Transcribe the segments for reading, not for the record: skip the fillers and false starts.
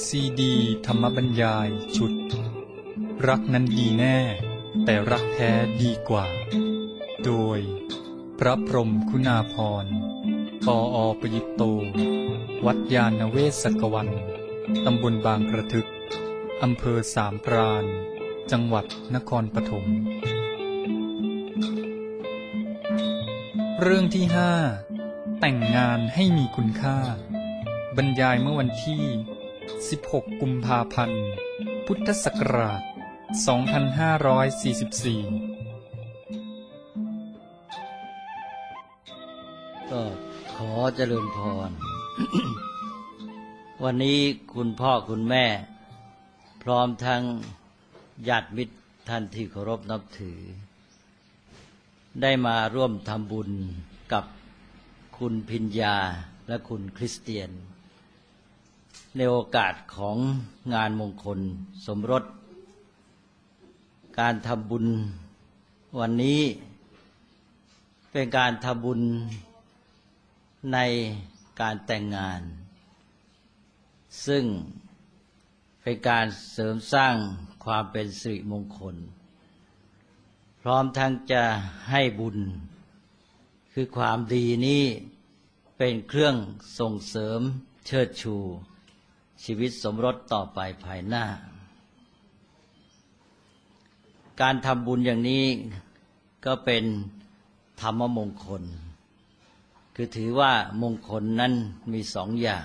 ซีดีธรรมบรรยายชุดรักนั้นดีแน่แต่รักแท้ดีกว่าโดยพระพรหมคุณาภรณ์ปอ.ประยุตโตวัดยาณเวศกวันตำบลบางกระทึกอำเภอสามพรานจังหวัดนครปฐมเรื่องที่5แต่งงานให้มีคุณค่าบรรยายเมื่อวันที่16กุมภาพันธ์พุทธศักราช2544 ก็ขอเจริญพร วันนี้คุณพ่อคุณแม่พร้อมทั้งญาติมิตรท่านที่เคารพนับถือได้มาร่วมทำบุญกับคุณพิญญาและคุณคริสเตียนในโอกาสของงานมงคลสมรสการทำบุญวันนี้เป็นการทำบุญในการแต่งงานซึ่งเป็นการเสริมสร้างความเป็นสิริมงคลพร้อมทั้งจะให้บุญคือความดีนี้เป็นเครื่องส่งเสริมเชิดชูชีวิตสมรสต่อไปภายหน้าการทำบุญอย่างนี้ก็เป็นธรรมมงคลคือถือว่ามงคลนั้นมี2 อย่าง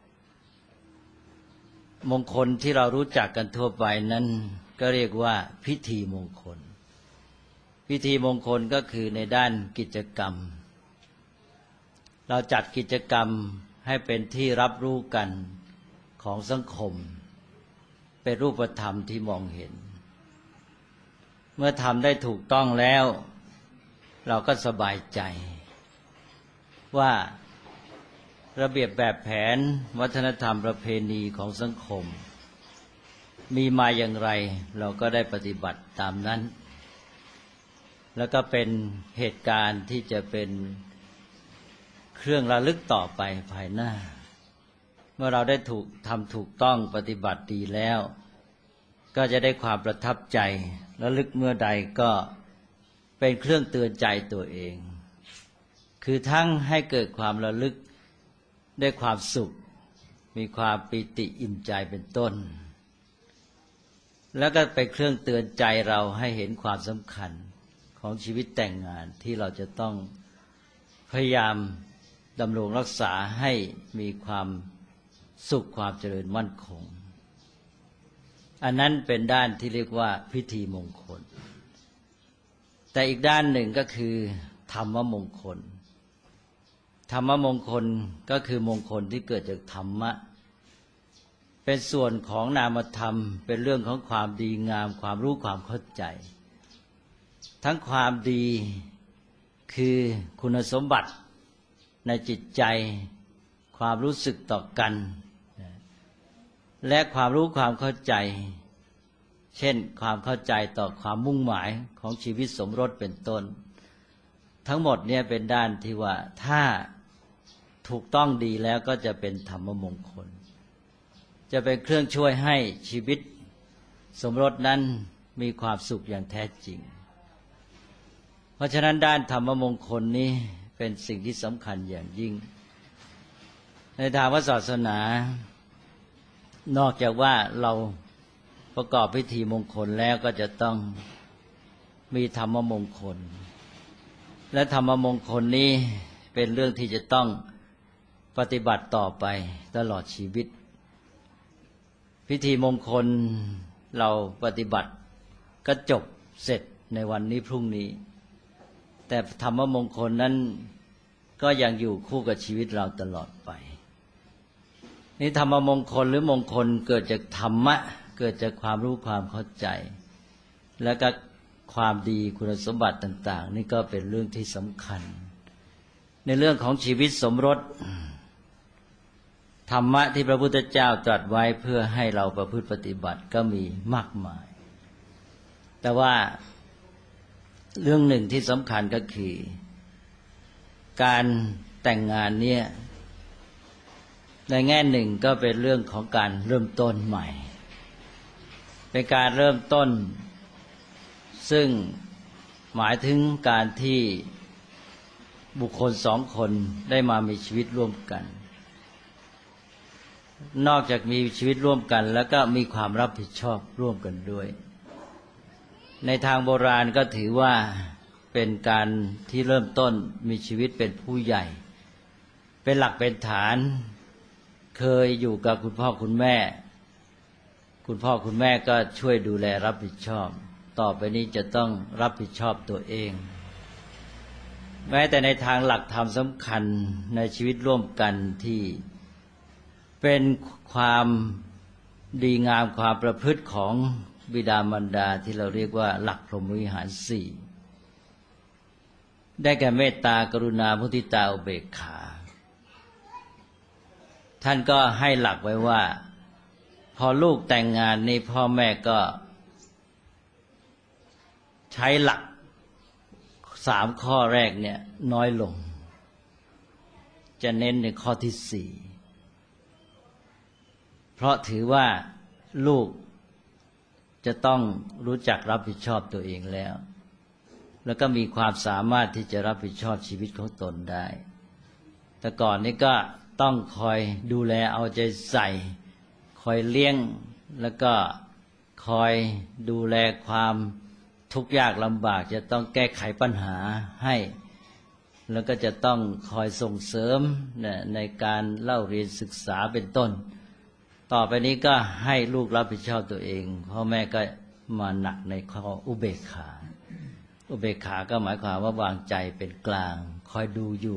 มงคลที่เรารู้จักกันทั่วไปนั้นก็เรียกว่าพิธีมงคลพิธีมงคลก็คือในด้านกิจกรรมเราจัดกิจกรรมให้เป็นที่รับรู้กันของสังคมเป็นรูปธรรมที่มองเห็นเมื่อทำได้ถูกต้องแล้วเราก็สบายใจว่าระเบียบแบบแผนวัฒนธรรมประเพณีของสังคมมีมาอย่างไรเราก็ได้ปฏิบัติตามนั้นแล้วก็เป็นเหตุการณ์ที่จะเป็นเครื่องระลึกต่อไปภายหน้าเมื่อเราได้ทำถูกต้องปฏิบัติดีแล้วก็จะได้ความประทับใจระลึกเมื่อใดก็เป็นเครื่องเตือนใจตัวเองคือทั้งให้เกิดความระลึกได้ความสุขมีความปิติอิ่มใจเป็นต้นแล้วก็เป็นเครื่องเตือนใจเราให้เห็นความสำคัญของชีวิตแต่งงานที่เราจะต้องพยายามดำรงรักษาให้มีความสุขความเจริญมั่นคงอันนั้นเป็นด้านที่เรียกว่าพิธีมงคลแต่อีกด้านหนึ่งก็คือธรรมมงคลธรรมมงคลก็คือมงคลที่เกิดจากธรรมะเป็นส่วนของนามธรรมเป็นเรื่องของความดีงามความรู้ความเข้าใจทั้งความดีคือคุณสมบัติในจิตใจความรู้สึกต่อกันและความรู้ความเข้าใจเช่นความเข้าใจต่อความมุ่งหมายของชีวิตสมรสเป็นต้นทั้งหมดเนี่ยเป็นด้านที่ว่าถ้าถูกต้องดีแล้วก็จะเป็นธรรมมงคลจะเป็นเครื่องช่วยให้ชีวิตสมรสนั้นมีความสุขอย่างแท้จริงเพราะฉะนั้นด้านธรรมมงคลนี้เป็นสิ่งที่สำคัญอย่างยิ่งในทางศาสนานอกจากว่าเราประกอบพิธีมงคลแล้วก็จะต้องมีธรรมมงคลและธรรมมงคลนี้เป็นเรื่องที่จะต้องปฏิบัติต่อไปตลอดชีวิตพิธีมงคลเราปฏิบัติก็จบเสร็จในวันนี้พรุ่งนี้แต่ธรรมมงคลนั้นก็ยังอยู่คู่กับชีวิตเราตลอดไปนี่ธรรมมงคลหรือมงคลเกิดจากธรรมะเกิดจากความรู้ความเข้าใจแล้วก็ความดีคุณสมบัติต่างๆนี่ก็เป็นเรื่องที่สำคัญในเรื่องของชีวิตสมรสธรรมะที่พระพุทธเจ้าตรัสไว้เพื่อให้เราประพฤติปฏิบัติก็มีมากมายแต่ว่าเรื่องหนึ่งที่สำคัญก็คือการแต่งงานเนี่ยในแง่หนึ่งก็เป็นเรื่องของการเริ่มต้นใหม่เป็นการเริ่มต้นซึ่งหมายถึงการที่บุคคลสองคนได้มามีชีวิตร่วมกันนอกจากมีชีวิตร่วมกันแล้วก็มีความรับผิดชอบร่วมกันด้วยในทางโบราณก็ถือว่าเป็นการที่เริ่มต้นมีชีวิตเป็นผู้ใหญ่เป็นหลักเป็นฐานเคยอยู่กับคุณพ่อคุณแม่คุณพ่อคุณแม่ก็ช่วยดูแลรับผิดชอบต่อไปนี้จะต้องรับผิดชอบตัวเองแม้แต่ในทางหลักธรรมสำคัญในชีวิตร่วมกันที่เป็นความดีงามความประพฤติของบิดามารดาที่เราเรียกว่าหลักพรหมวิหารสี่ได้แก่เมตตากรุณามุทิตาอุเบกขาท่านก็ให้หลักไว้ว่าพอลูกแต่งงานนี่พ่อแม่ก็ใช้หลัก3 ข้อแรกเนี่ยน้อยลงจะเน้นในข้อที่4เพราะถือว่าลูกจะต้องรู้จักรับผิดชอบตัวเองแล้วก็มีความสามารถที่จะรับผิดชอบชีวิตของตนได้แต่ก่อนนี้ก็ต้องคอยดูแลเอาใจใส่คอยเลี้ยงแล้วก็คอยดูแลความทุกข์ยากลำบากจะต้องแก้ไขปัญหาให้แล้วก็จะต้องคอยส่งเสริมในการเล่าเรียนศึกษาเป็นต้นต่อไปนี้ก็ให้ลูกรับผิดชอบตัวเองพ่อแม่ก็มาหนักในข้ออุเบกขาอุเบกขาก็หมายความว่าวางใจเป็นกลางคอยดูอยู่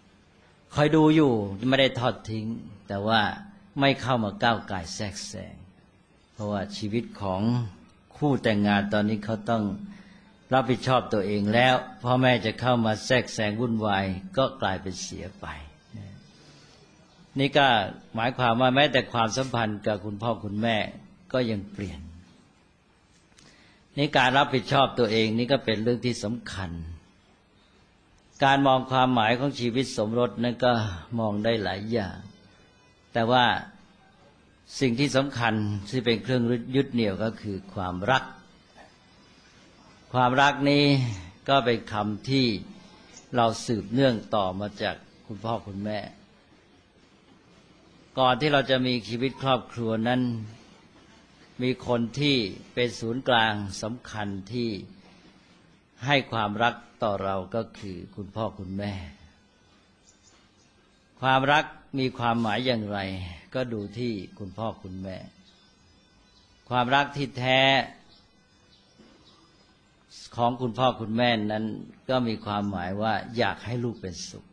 ไม่ได้ทอดทิ้งแต่ว่าไม่เข้ามาก้าวก่ายแทรกแซงเพราะว่าชีวิตของคู่แต่งงานตอนนี้เขาต้องรับผิดชอบตัวเองแล้วพ่อแม่จะเข้ามาแทรกแซงวุ่นวายก็กลายเป็นเสียไปนี่ก็หมายความว่าแม้แต่ความสัมพันธ์กับคุณพ่อคุณแม่ก็ยังเปลี่ยนนี่การรับผิดชอบตัวเองนี่ก็เป็นเรื่องที่สำคัญการมองความหมายของชีวิตสมรสนั้นก็มองได้หลายอย่างแต่ว่าสิ่งที่สำคัญที่เป็นเครื่องยึดเหนี่ยวก็คือความรักความรักนี้ก็เป็นคำที่เราสืบเนื่องต่อมาจากคุณพ่อคุณแม่ก่อนที่เราจะมีชีวิตครอบครัวนั้นมีคนที่เป็นศูนย์กลางสำคัญที่ให้ความรักต่อเราก็คือคุณพ่อคุณแม่ความรักมีความหมายอย่างไรก็ดูที่คุณพ่อคุณแม่ความรักที่แท้ของคุณพ่อคุณแม่นั้นก็มีความหมายว่าอยากให้ลูกเป็นสุข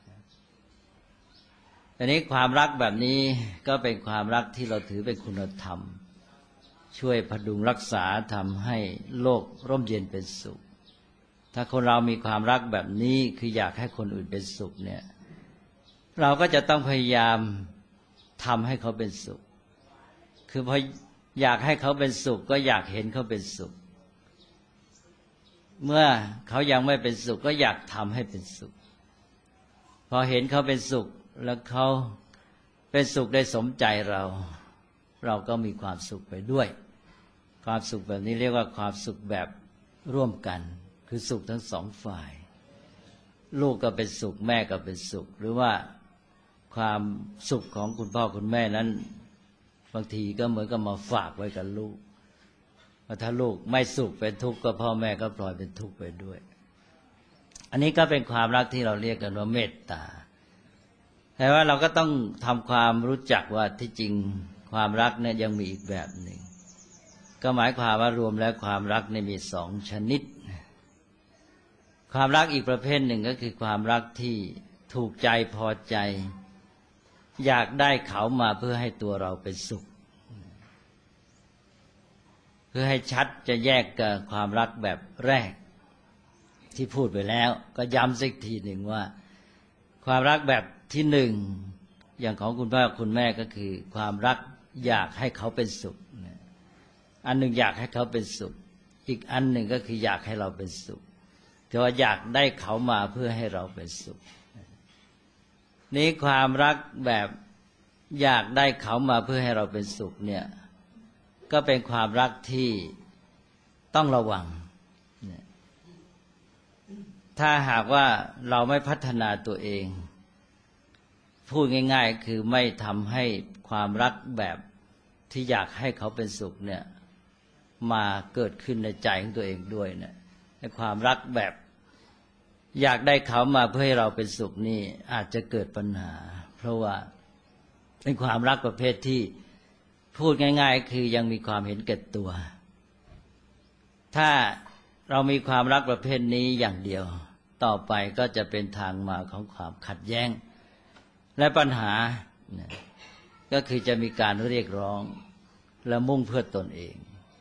แต่นี้ความรักแบบนี้ก็เป็นความรักที่เราถือเป็นคุณธรรมช่วยพดุงรักษาทำให้โลกร่มเย็นเป็นสุขถ้าคนเรามีความรักแบบนี้คืออยากให้คนอื่นเป็นสุขเนี่ยเราก็จะต้องพยายามทำให้เขาเป็นสุขคือพออยากให้เขาเป็นสุขก็อยากเห็นเขาเป็นสุขเมื่อเขายังไม่เป็นสุขก็อยากทำให้เป็นสุขพอเห็นเขาเป็นสุขแล้วเขาเป็นสุขได้สมใจเราก็มีความสุขไปด้วยความสุขแบบนี้เรียกว่าความสุขแบบร่วมกันคือสุขทั้งสองฝ่ายลูกก็เป็นสุขแม่ก็เป็นสุขหรือว่าความสุขของคุณพ่อคุณแม่นั้นบางทีก็เหมือนกับมาฝากไว้กับลูกว่าถ้าลูกไม่สุขเป็นทุกข์ก็พ่อแม่ก็ปล่อยเป็นทุกข์ไปด้วยอันนี้ก็เป็นความรักที่เราเรียกกันว่าเมตตาแต่ว่าเราก็ต้องทำความรู้จักว่าที่จริงความรักเนี่ยยังมีอีกแบบหนึ่งก็หมายความว่ารวมแล้วความรักเนี่ยมี2 ชนิดความรักอีกประเภทหนึ่งก็คือความรักที่ถูกใจพอใจอยากได้เขามาเพื่อให้ตัวเราเป็นสุขเพื่อให้ชัดจะแยกกับความรักแบบแรกที่พูดไปแล้วก็ย้ำสักทีหนึ่งว่าความรักแบบที่หนึ่งอย่างของคุณพ่อคุณแม่ก็คือความรักอยากให้เขาเป็นสุขอันหนึ่งอยากให้เขาเป็นสุขอีกอันหนึ่งก็คืออยากให้เราเป็นสุขแต่ว่าอยากได้เขามาเพื่อให้เราเป็นสุขนี้ความรักแบบอยากได้เขามาเพื่อให้เราเป็นสุขเนี่ยก็เป็นความรักที่ต้องระวังถ้าหากว่าเราไม่พัฒนาตัวเองพูดง่ายๆคือไม่ทำให้ความรักแบบที่อยากให้เขาเป็นสุขเนี่ยมาเกิดขึ้นในใจของตัวเองด้วยเนี่ยความรักแบบอยากได้เขามาเพื่อให้เราเป็นสุขนี่อาจจะเกิดปัญหาเพราะว่าเป็นความรักประเภทที่พูดง่ายๆคือยังมีความเห็นแก่ตัวถ้าเรามีความรักประเภทนี้อย่างเดียวต่อไปก็จะเป็นทางมาของความขัดแย้งและปัญหาก็คือจะมีการเรียกร้องและมุ่งเพื่อตนเอง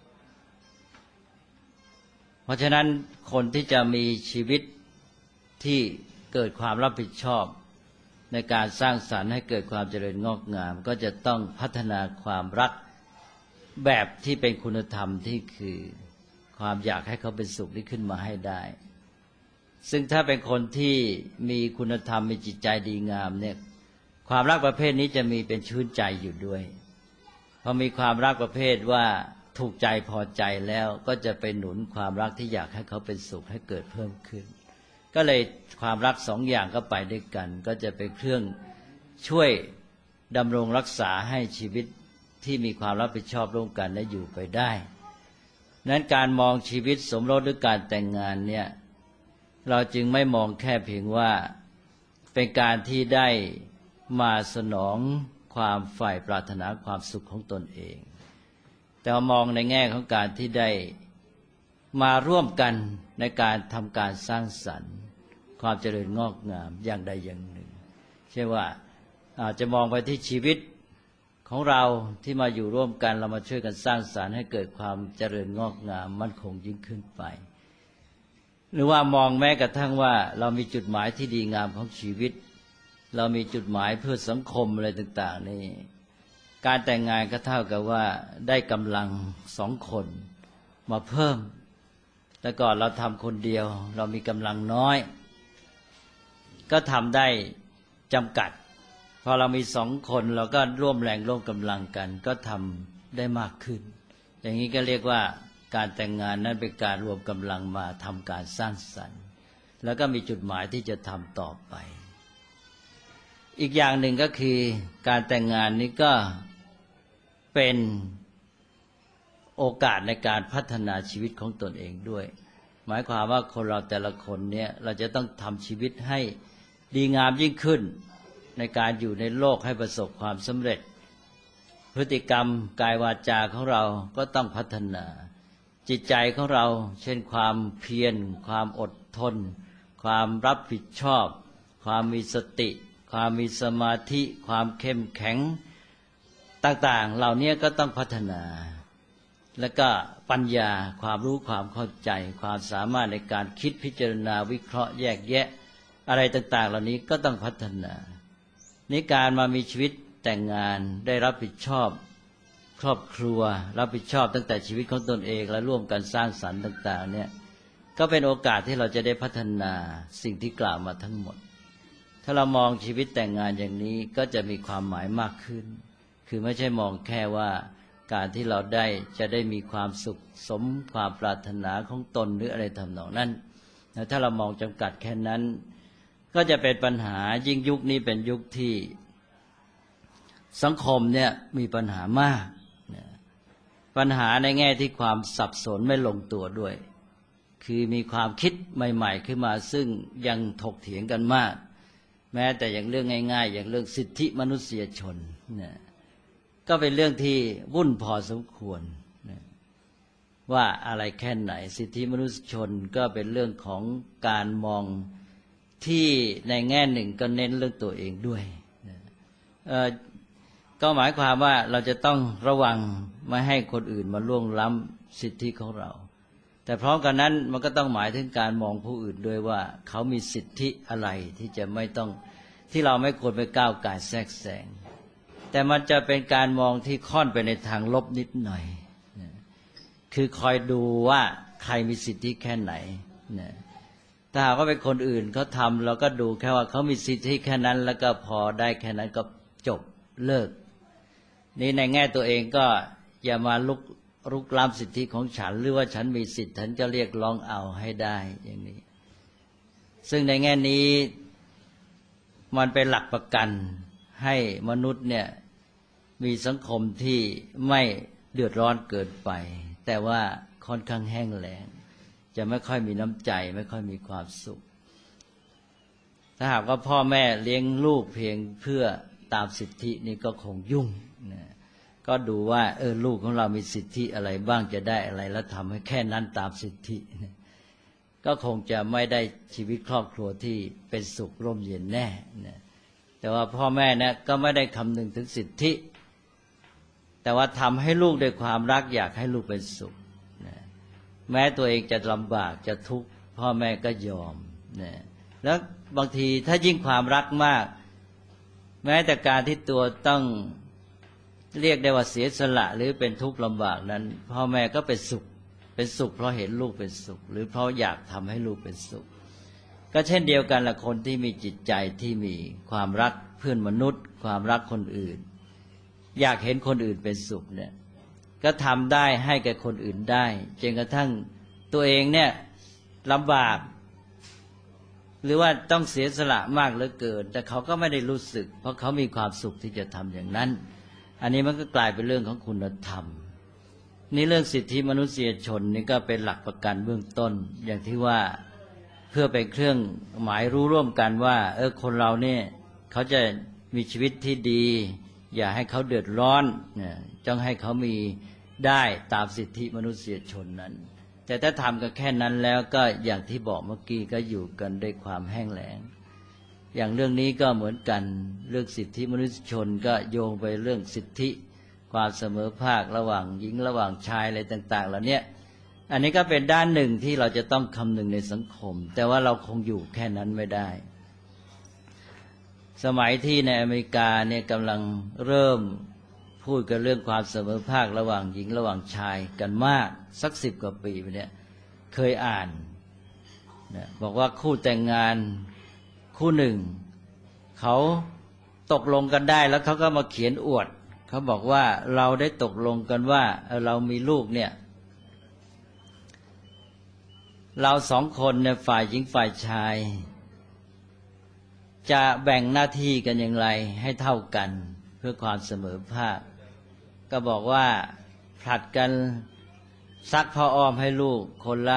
เพราะฉะนั้นคนที่จะมีชีวิตที่เกิดความรับผิดชอบในการสร้างสรรค์ให้เกิดความเจริญงอกงามก็จะต้องพัฒนาความรักแบบที่เป็นคุณธรรมที่คือความอยากให้เขาเป็นสุขนี้ขึ้นมาให้ได้ซึ่งถ้าเป็นคนที่มีคุณธรรมมีจิตใจดีงามเนี่ยความรักประเภทนี้จะมีเป็นชื่นใจอยู่ด้วยพอมีความรักประเภทว่าถูกใจพอใจแล้วก็จะไปหนุนความรักที่อยากให้เขาเป็นสุขให้เกิดเพิ่มขึ้นก็เลยความรักสองอย่างก็ไปด้วยกันก็จะเป็นเครื่องช่วยดำรงรักษาให้ชีวิตที่มีความรับผิดชอบร่วมกันและอยู่ไปได้นั้นการมองชีวิตสมรสหรือการแต่งงานเนี่ยเราจึงไม่มองแค่เพียงว่าเป็นการที่ได้มาสนองความใฝ่ปรารถนาความสุขของตนเองแต่มองในแง่ของการที่ได้มาร่วมกันในการทำการสร้างสรรค์ความเจริญงอกงามอย่างใดอย่างหนึ่งเช่นว่าอาจจะมองไปที่ชีวิตของเราที่มาอยู่ร่วมกันเรามาช่วยกันสร้างสรรค์ให้เกิดความเจริญงอกงามมั่นคงยิ่งขึ้นไปหรือว่ามองแม้กระทั่งว่าเรามีจุดหมายที่ดีงามของชีวิตเรามีจุดหมายเพื่อสังคมอะไรต่างๆนี่การแต่งงานก็เท่ากับว่าได้กำลังสองคนมาเพิ่มแต่ก่อนเราทำคนเดียวเรามีกำลังน้อยก็ทำได้จำกัดพอเรามีสองคนเราก็ร่วมแรงร่วมกำลังกันก็ทำได้มากขึ้นอย่างนี้ก็เรียกว่าการแต่งงานนั้นเป็นการรวมกำลังมาทำการสร้างสรรค์แล้วก็มีจุดหมายที่จะทำต่อไปอีกอย่างหนึ่งก็คือการแต่งงานนี้ก็เป็นโอกาสในการพัฒนาชีวิตของตนเองด้วยหมายความว่าคนเราแต่ละคนเนี่ยเราจะต้องทำชีวิตให้ดีงามยิ่งขึ้นในการอยู่ในโลกให้ประสบความสำเร็จพฤติกรรมกายวาจาของเราก็ต้องพัฒนาจิตใจของเราเช่นความเพียรความอดทนความรับผิดชอบความมีสติความมีสมาธิความเข้มแข็งต่างๆเหล่านี้ก็ต้องพัฒนาแล้วก็ปัญญาความรู้ความเข้าใจความสามารถในการคิดพิจารณาวิเคราะห์แยกแยะอะไรต่างๆเหล่านี้ก็ต้องพัฒนาในการมามีชีวิตแต่งงานได้รับผิดชอบครอบครัวรับผิดชอบตั้งแต่ชีวิตของตนเองและร่วมกันสร้างสรรค์ต่างๆเนี่ยก็เป็นโอกาสที่เราจะได้พัฒนาสิ่งที่กล่าวมาทั้งหมดถ้าเรามองชีวิตแต่งงานอย่างนี้ก็จะมีความหมายมากขึ้นคือไม่ใช่มองแค่ว่าการที่เราได้จะได้มีความสุขสมความปรารถนาของตนหรืออะไรทำนองนั้นถ้าเรามองจำกัดแค่นั้นก็จะเป็นปัญหายิ่งยุคนี้เป็นยุคที่สังคมเนี่ยมีปัญหามากปัญหาในแง่ที่ความสับสนไม่ลงตัวด้วยคือมีความคิดใหม่ๆขึ้นมาซึ่งยังถกเถียงกันมากแม้แต่อย่างเรื่องง่ายๆอย่างเรื่องสิทธิมนุษยชนเนี่ยก็เป็นเรื่องที่วุ่นพอสมควรว่าอะไรแค่ไหนสิทธิมนุษยชนก็เป็นเรื่องของการมองที่ในแง่หนึ่งก็เน้นเรื่องตัวเองด้วยก็หมายความว่าเราจะต้องระวังไม่ให้คนอื่นมาล่วงล้ำสิทธิของเราแต่พร้อมกันนั้นมันก็ต้องหมายถึงการมองผู้อื่นด้วยว่าเขามีสิทธิอะไรที่จะไม่ต้องที่เราไม่ควรไปก้าวก่ายแทรกแซงแต่มันจะเป็นการมองที่ค่อนไปในทางลบนิดหน่อยคือคอยดูว่าใครมีสิทธิแค่ไหนถ้าหากว่าเป็นคนอื่นเขาทำเราก็ดูแค่ว่าเขามีสิทธิแค่นั้นแล้วก็พอได้แค่นั้นก็จบเลิกนี่ในแง่ตัวเองก็อย่ามารุกล้ำสิทธิของฉันหรือว่าฉันมีสิทธิ์ฉันจะเรียกร้องเอาให้ได้อย่างนี้ซึ่งในแง่นี้มันเป็นหลักประกันให้มนุษย์เนี่ยมีสังคมที่ไม่เดือดร้อนเกินไปแต่ว่าค่อนข้างแห้งแล้งจะไม่ค่อยมีน้ำใจไม่ค่อยมีความสุขถ้าหากว่าพ่อแม่เลี้ยงลูกเพียงเพื่อตามสิทธินี่ก็คงยุ่งนะก็ดูว่าลูกของเรามีสิทธิอะไรบ้างจะได้อะไรแล้วทำให้แค่นั้นตามสิทธิก็คงจะไม่ได้ชีวิตครอบครัวที่เป็นสุขร่มเย็นแน่นะแต่ว่าพ่อแม่เนี่ยก็ไม่ได้คำนึงถึงสิทธิแต่ว่าทำให้ลูกด้วยความรักอยากให้ลูกเป็นสุขนะแม้ตัวเองจะลำบากจะทุกข์พ่อแม่ก็ยอมนะแล้วบางทีถ้ายิ่งความรักมากแม้แต่การที่ตัวต้องเรียกได้ว่าเสียสละหรือเป็นทุกข์ลำบากนั้นพ่อแม่ก็เป็นสุขเพราะเห็นลูกเป็นสุขหรือเพราะอยากทำให้ลูกเป็นสุขก็เช่นเดียวกันละคนที่มีจิตใจที่มีความรักเพื่อนมนุษย์ความรักคนอื่นอยากเห็นคนอื่นเป็นสุขเนี่ยก็ทำได้ให้แก่คนอื่นได้จนกระทั่งตัวเองเนี่ยลำบากหรือว่าต้องเสียสละมากเหลือเกินแต่เขาก็ไม่ได้รู้สึกเพราะเขามีความสุขที่จะทำอย่างนั้นอันนี้มันก็กลายเป็นเรื่องของคุณธรรมนี่เรื่องสิทธิมนุษยชนนี่ก็เป็นหลักประกันเบื้องต้นอย่างที่ว่าเพื่อเป็นเครื่องหมายรู้ร่วมกันว่าคนเราเนี่ยเขาจะมีชีวิตที่ดีอย่าให้เขาเดือดร้อนจ้องให้เขามีได้ตามสิทธิมนุษยชนนั้นแต่ถ้าทำกันแค่นั้นแล้วก็อย่างที่บอกเมื่อกี้ก็อยู่กันด้วยความแห้งแล้งอย่างเรื่องนี้ก็เหมือนกันเรื่องสิทธิมนุษยชนก็โยงไปเรื่องสิทธิความเสมอภาคระหว่างหญิงระหว่างชายอะไรต่างๆเหล่านี้อันนี้ก็เป็นด้านหนึ่งที่เราจะต้องคำนึงในสังคมแต่ว่าเราคงอยู่แค่นั้นไม่ได้สมัยที่ในอเมริกาเนี่ยกำลังเริ่มพูดกันเรื่องความเสมอภาคระหว่างหญิงระหว่างชายกันมากสัก10 กว่าปีไปเนี่ยเคยอ่านนะบอกว่าคู่แต่งงานคู่หนึ่งเขาตกลงกันได้แล้วเขาก็มาเขียนอวดเขาบอกว่าเราได้ตกลงกันว่าเรามีลูกเนี่ยเรา2 คนเนี่ยฝ่ายหญิงฝ่ายชายจะแบ่งหน้าที่กันอย่างไรให้เท่ากันเพื่อความเสมอภาคก็บอกว่าผลัดกันซักผ้าอ้อมให้ลูกคนละ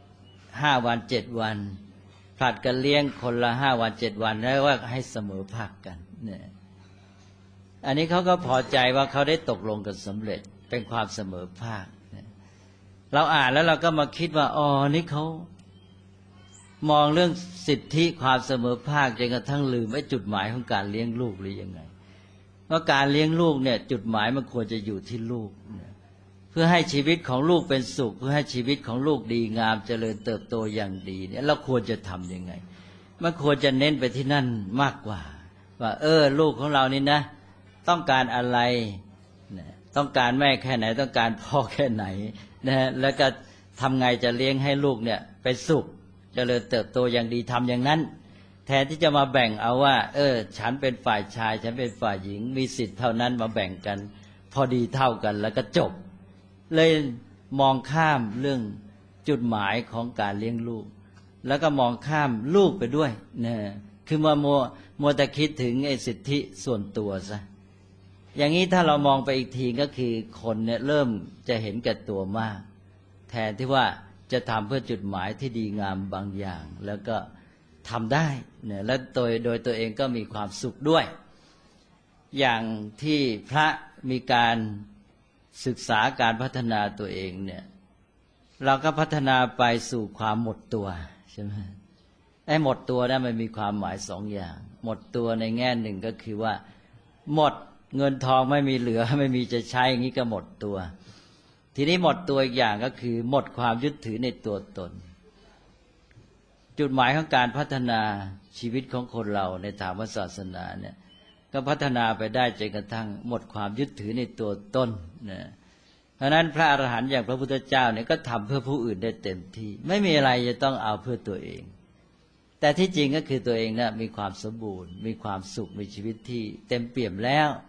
5 วัน 7 วันผลัดกันเลี้ยงคนละ5 วัน 7 วันแล้วว่าให้เสมอภาคกันเนี่ยอันนี้เขาก็พอใจว่าเขาได้ตกลงกันสำเร็จเป็นความเสมอภาคเราอ่านแล้วเราก็มาคิดว่านี่เขามองเรื่องสิทธิความเสมอภาคจนกระทั่งลืมจุดหมายของการเลี้ยงลูกหรือยังไงว่าการเลี้ยงลูกเนี่ยจุดหมายมันควรจะอยู่ที่ลูกเพื่อให้ชีวิตของลูกเป็นสุขเพื่อให้ชีวิตของลูกดีงามเจริญเติบโตอย่างดีเนี่ยเราควรจะทำยังไงมันควรจะเน้นไปที่นั่นมากกว่าว่าลูกของเรานี่นะต้องการอะไรต้องการแม่แค่ไหนต้องการพ่อแค่ไหนนะแล้วก็ทำไงจะเลี้ยงให้ลูกเนี่ยเป็นสุขเจริญเติบโตอย่างดีทำอย่างนั้นแทนที่จะมาแบ่งเอาว่าฉันเป็นฝ่ายชายฉันเป็นฝ่ายหญิงมีสิทธิ์เท่านั้นมาแบ่งกันพอดีเท่ากันแล้วก็จบเลยมองข้ามเรื่องจุดหมายของการเลี้ยงลูกแล้วก็มองข้ามลูกไปด้วยนะคือมัวแต่คิดถึงสิทธิส่วนตัวซะอย่างนี้ถ้าเรามองไปอีกทีก็คือคนเนี่ยเริ่มจะเห็นแก่ตัวมากแทนที่ว่าจะทำเพื่อจุดหมายที่ดีงามบางอย่างแล้วก็ทำได้เนี่ยและโดยตัวเองก็มีความสุขด้วยอย่างที่พระมีการศึกษาการพัฒนาตัวเองเนี่ยเราก็พัฒนาไปสู่ความหมดตัวใช่ไหมหมดตัวนั้นมันมีความหมาย2 อย่างหมดตัวในแง่หนึ่งก็คือว่าหมดเงินทองไม่มีเหลือไม่มีจะใช้อย่างนี้ก็หมดตัวทีนี้หมดตัวอีกอย่างก็คือหมดความยึดถือในตัวตนจุดหมายของการพัฒนาชีวิตของคนเราในทางศาสนาเนี่ยก็พัฒนาไปได้จนกระทั่งหมดความยึดถือในตัวตนนะเพราะนั้นพระอรหันต์อย่างพระพุทธเจ้าเนี่ยก็ทำเพื่อผู้อื่นได้เต็มที่ไม่มีอะไรจะต้องเอาเพื่อตัวเองแต่ที่จริงก็คือตัวเองนะมีความสมบูรณ์มีความสุขมีชีวิตที่เต็มเปี่ยมแล้ว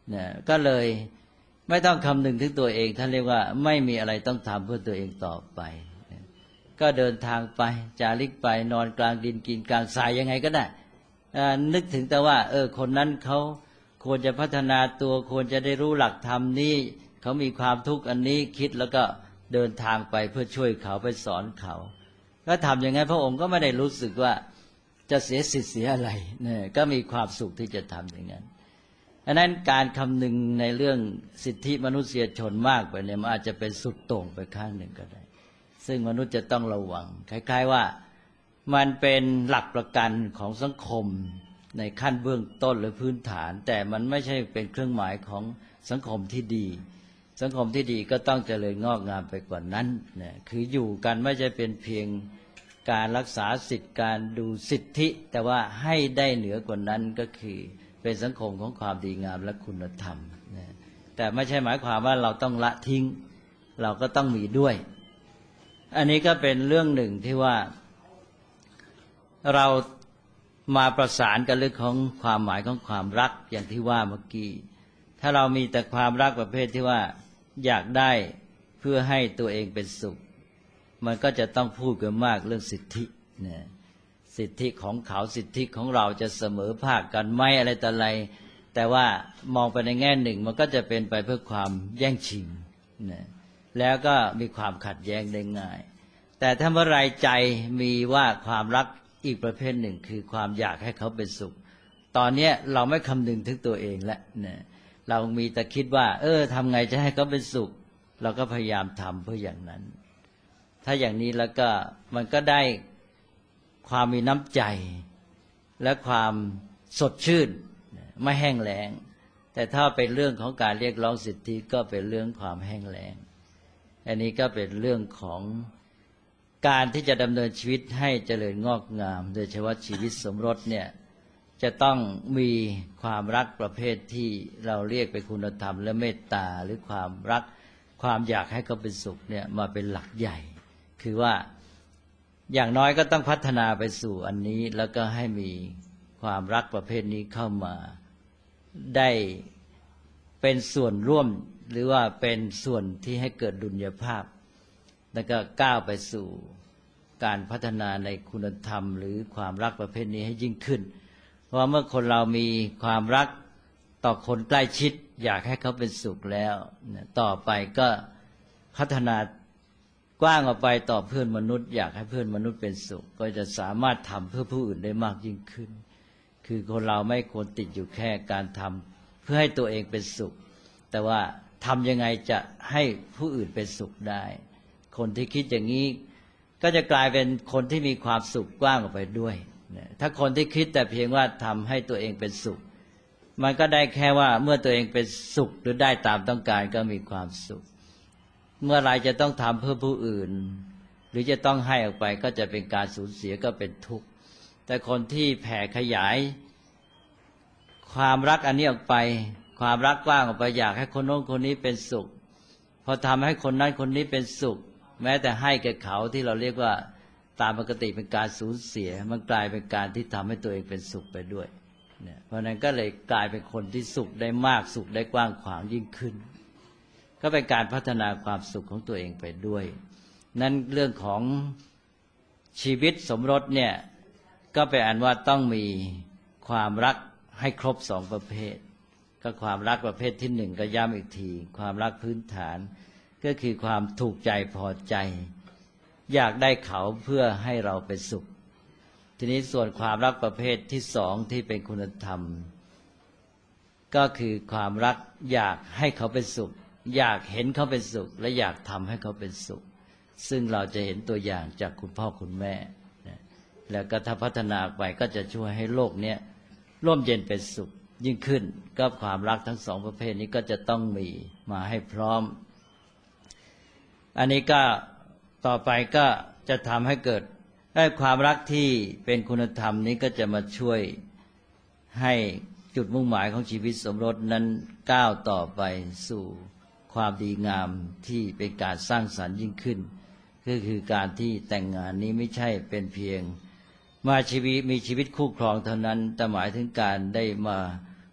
นะก็เลยไม่ต้องคำนึงถึงตัวเองท่านเรียกว่าไม่มีอะไรต้องทำเพื่อตัวเองต่อไปก็เดินทางไปจาริกไปนอนกลางดินกินกลางทรายยังไงก็ได้นึกถึงแต่ว่าคนนั้นเขาควรจะพัฒนาตัวควรจะได้รู้หลักธรรมนี้เขามีความทุกข์อันนี้คิดแล้วก็เดินทางไปเพื่อช่วยเขาไปสอนเขาก็ทำอย่างนั้นพระองค์ก็ไม่ได้รู้สึกว่าจะเสียสิทธิ์เสียอะไรเนี่ยก็มีความสุขที่จะทำอย่างนั้นอันนั้นการคำนึงในเรื่องสิทธิมนุษยชนมากไปเนี่ยมันอาจจะเป็นสุดโต่งไปข้างหนึ่งก็ได้ซึ่งมนุษย์จะต้องระวังคล้ายๆว่ามันเป็นหลักประกันของสังคมในขั้นเบื้องต้นหรือพื้นฐานแต่มันไม่ใช่เป็นเครื่องหมายของสังคมที่ดีสังคมที่ดีก็ต้องเจริญงอกงามไปกว่านั้นนะคืออยู่กันไม่ใช่เป็นเพียงการรักษาสิทธิการดูสิทธิแต่ว่าให้ได้เหนือกว่านั้นก็คือเป็นสังคมของความดีงามและคุณธรรมนะแต่ไม่ใช่หมายความว่าเราต้องละทิ้งเราก็ต้องมีด้วยอันนี้ก็เป็นเรื่องหนึ่งที่ว่าเรามาประสานกับเรื่องของความหมายของความรักอย่างที่ว่าเมื่อกี้ถ้าเรามีแต่ความรักประเภทที่ว่าอยากได้เพื่อให้ตัวเองเป็นสุขมันก็จะต้องพูดกันมากเรื่องสิทธิเนี่ยสิทธิของเขาสิทธิของเราจะเสมอภาคกันไหมอะไรแต่อะไรแต่ว่ามองไปในแง่หนึ่งมันก็จะเป็นไปเพื่อความแย่งชิงเนี่ยแล้วก็มีความขัดแย้งได้ง่ายแต่ถ้าเมื่อไรใจมีว่าความรักอีกประเภทหนึ่งคือความอยากให้เขาเป็นสุขตอนนี้เราไม่คำนึงถึงตัวเองแล้วเนี่ยเรามีแต่คิดว่าทำไงจะให้เขาเป็นสุขเราก็พยายามทำเพื่ออย่างนั้นถ้าอย่างนี้แล้วก็มันก็ได้ความมีน้ำใจและความสดชื่นไม่แห้งแล้งแต่ถ้าเป็นเรื่องของการเรียกร้องสิทธิก็เป็นเรื่องความแห้งแล้งอันนี้ก็เป็นเรื่องของการที่จะดำเนินชีวิตให้เจริญงอกงามโดยเฉพาะชีวิตสมรสเนี่ยจะต้องมีความรักประเภทที่เราเรียกเป็นคุณธรรมและเมตตาหรือความรักความอยากให้เขาเป็นสุขเนี่ยมาเป็นหลักใหญ่คือว่าอย่างน้อยก็ต้องพัฒนาไปสู่อันนี้แล้วก็ให้มีความรักประเภทนี้เข้ามาได้เป็นส่วนร่วมหรือว่าเป็นส่วนที่ให้เกิดดุลยภาพแล้วก็ก้าวไปสู่การพัฒนาในคุณธรรมหรือความรักประเภทนี้ให้ยิ่งขึ้นเพราะเมื่อคนเรามีความรักต่อคนใกล้ชิดอยากให้เขาเป็นสุขแล้วต่อไปก็พัฒนากว้างออกไปต่อเพื่อนมนุษย์อยากให้เพื่อนมนุษย์เป็นสุขก็จะสามารถทำเพื่อผู้อื่นได้มากยิ่งขึ้นคือคนเราไม่ควรติดอยู่แค่การทำเพื่อให้ตัวเองเป็นสุขแต่ว่าทำยังไงจะให้ผู้อื่นเป็นสุขได้คนที่คิดอย่างนี้ก็จะกลายเป็นคนที่มีความสุขกว้างออกไปด้วยถ้าคนที่คิดแต่เพียงว่าทำให้ตัวเองเป็นสุขมันก็ได้แค่ว่าเมื่อตัวเองเป็นสุขหรือได้ตามต้องการก็มีความสุขเมื่อไรจะต้องทำเพื่อผู้อื่นหรือจะต้องให้ออกไปก็จะเป็นการสูญเสียก็เป็นทุกข์แต่คนที่แผ่ขยายความรักอันนี้ออกไปความรักกว้างออกไปอยากให้คนโน้นคนนี้เป็นสุขพอทำให้คนนั้นคนนี้เป็นสุขแม้แต่ให้แก่เขาที่เราเรียกว่าตามปกติเป็นการสูญเสียมันกลายเป็นการที่ทำให้ตัวเองเป็นสุขไปด้วยเพราะนั้นก็เลยกลายเป็นคนที่สุขได้มากสุขได้กว้างขวางยิ่งขึ้นก็เป็นการพัฒนาความสุขของตัวเองไปด้วยนั้นเรื่องของชีวิตสมรสเนี่ยก็เป็นอันว่าต้องมีความรักให้ครบสองประเภทก็ความรักประเภทที่หนึ่งก็ย้ำอีกทีความรักพื้นฐานก็คือความถูกใจพอใจอยากได้เขาเพื่อให้เราเป็นสุขทีนี้ส่วนความรักประเภทที่สองที่เป็นคุณธรรมก็คือความรักอยากให้เขาเป็นสุขอยากเห็นเขาเป็นสุขและอยากทำให้เขาเป็นสุขซึ่งเราจะเห็นตัวอย่างจากคุณพ่อคุณแม่แล้วก็ถ้าพัฒนาไปก็จะช่วยให้โลกนี้ร่มเย็นเป็นสุขยิ่งขึ้นก็ความรักทั้งสองประเภทนี้ก็จะต้องมีมาให้พร้อมอันนี้ก็ต่อไปก็จะทำให้เกิดความรักที่เป็นคุณธรรมนี้ก็จะมาช่วยให้จุดมุ่งหมายของชีวิตสมรสนั้นก้าวต่อไปสู่ความดีงามที่เป็นการสร้างสรรค์ยิ่งขึ้นก็คือการที่แต่งงานนี้ไม่ใช่เป็นเพียงมามีชีวิตคู่ครองเท่านั้นแต่หมายถึงการได้มา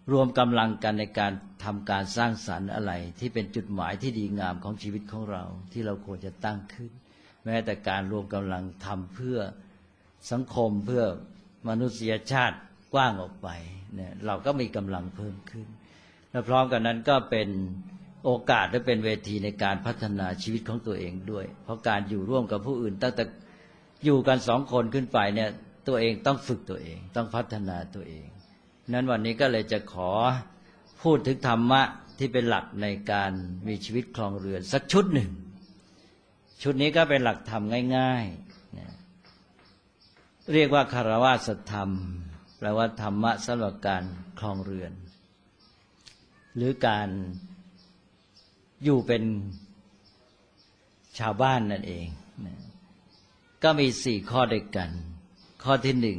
รวมกำลังกันในการทำการสร้างสรรค์อะไรที่เป็นจุดหมายที่ดีงามของชีวิตของเราที่เราควรจะตั้งขึ้นแม้แต่การรวมกำลังทำเพื่อสังคมเพื่อมนุษยชาติกว้างออกไปเนี่ยเราก็มีกำลังเพิ่มขึ้นและพร้อมกันนั้นก็เป็นโอกาสและเป็นเวทีในการพัฒนาชีวิตของตัวเองด้วยเพราะการอยู่ร่วมกับผู้อื่นตั้งแต่อยู่กัน2 คนขึ้นไปเนี่ยตัวเองต้องฝึกตัวเองต้องพัฒนาตัวเองนั้นวันนี้ก็เลยจะขอพูดถึงธรรมะที่เป็นหลักในการมีชีวิตครองเรือนสักชุดหนึ่งชุดนี้ก็เป็นหลักธรรมง่ายๆเรียกว่าคารวะธรรมแปลว่าธรรมะสำหรับการครองเรือนหรือการอยู่เป็นชาวบ้านนั่นเองก็มี4 ข้อด้วยกันข้อที่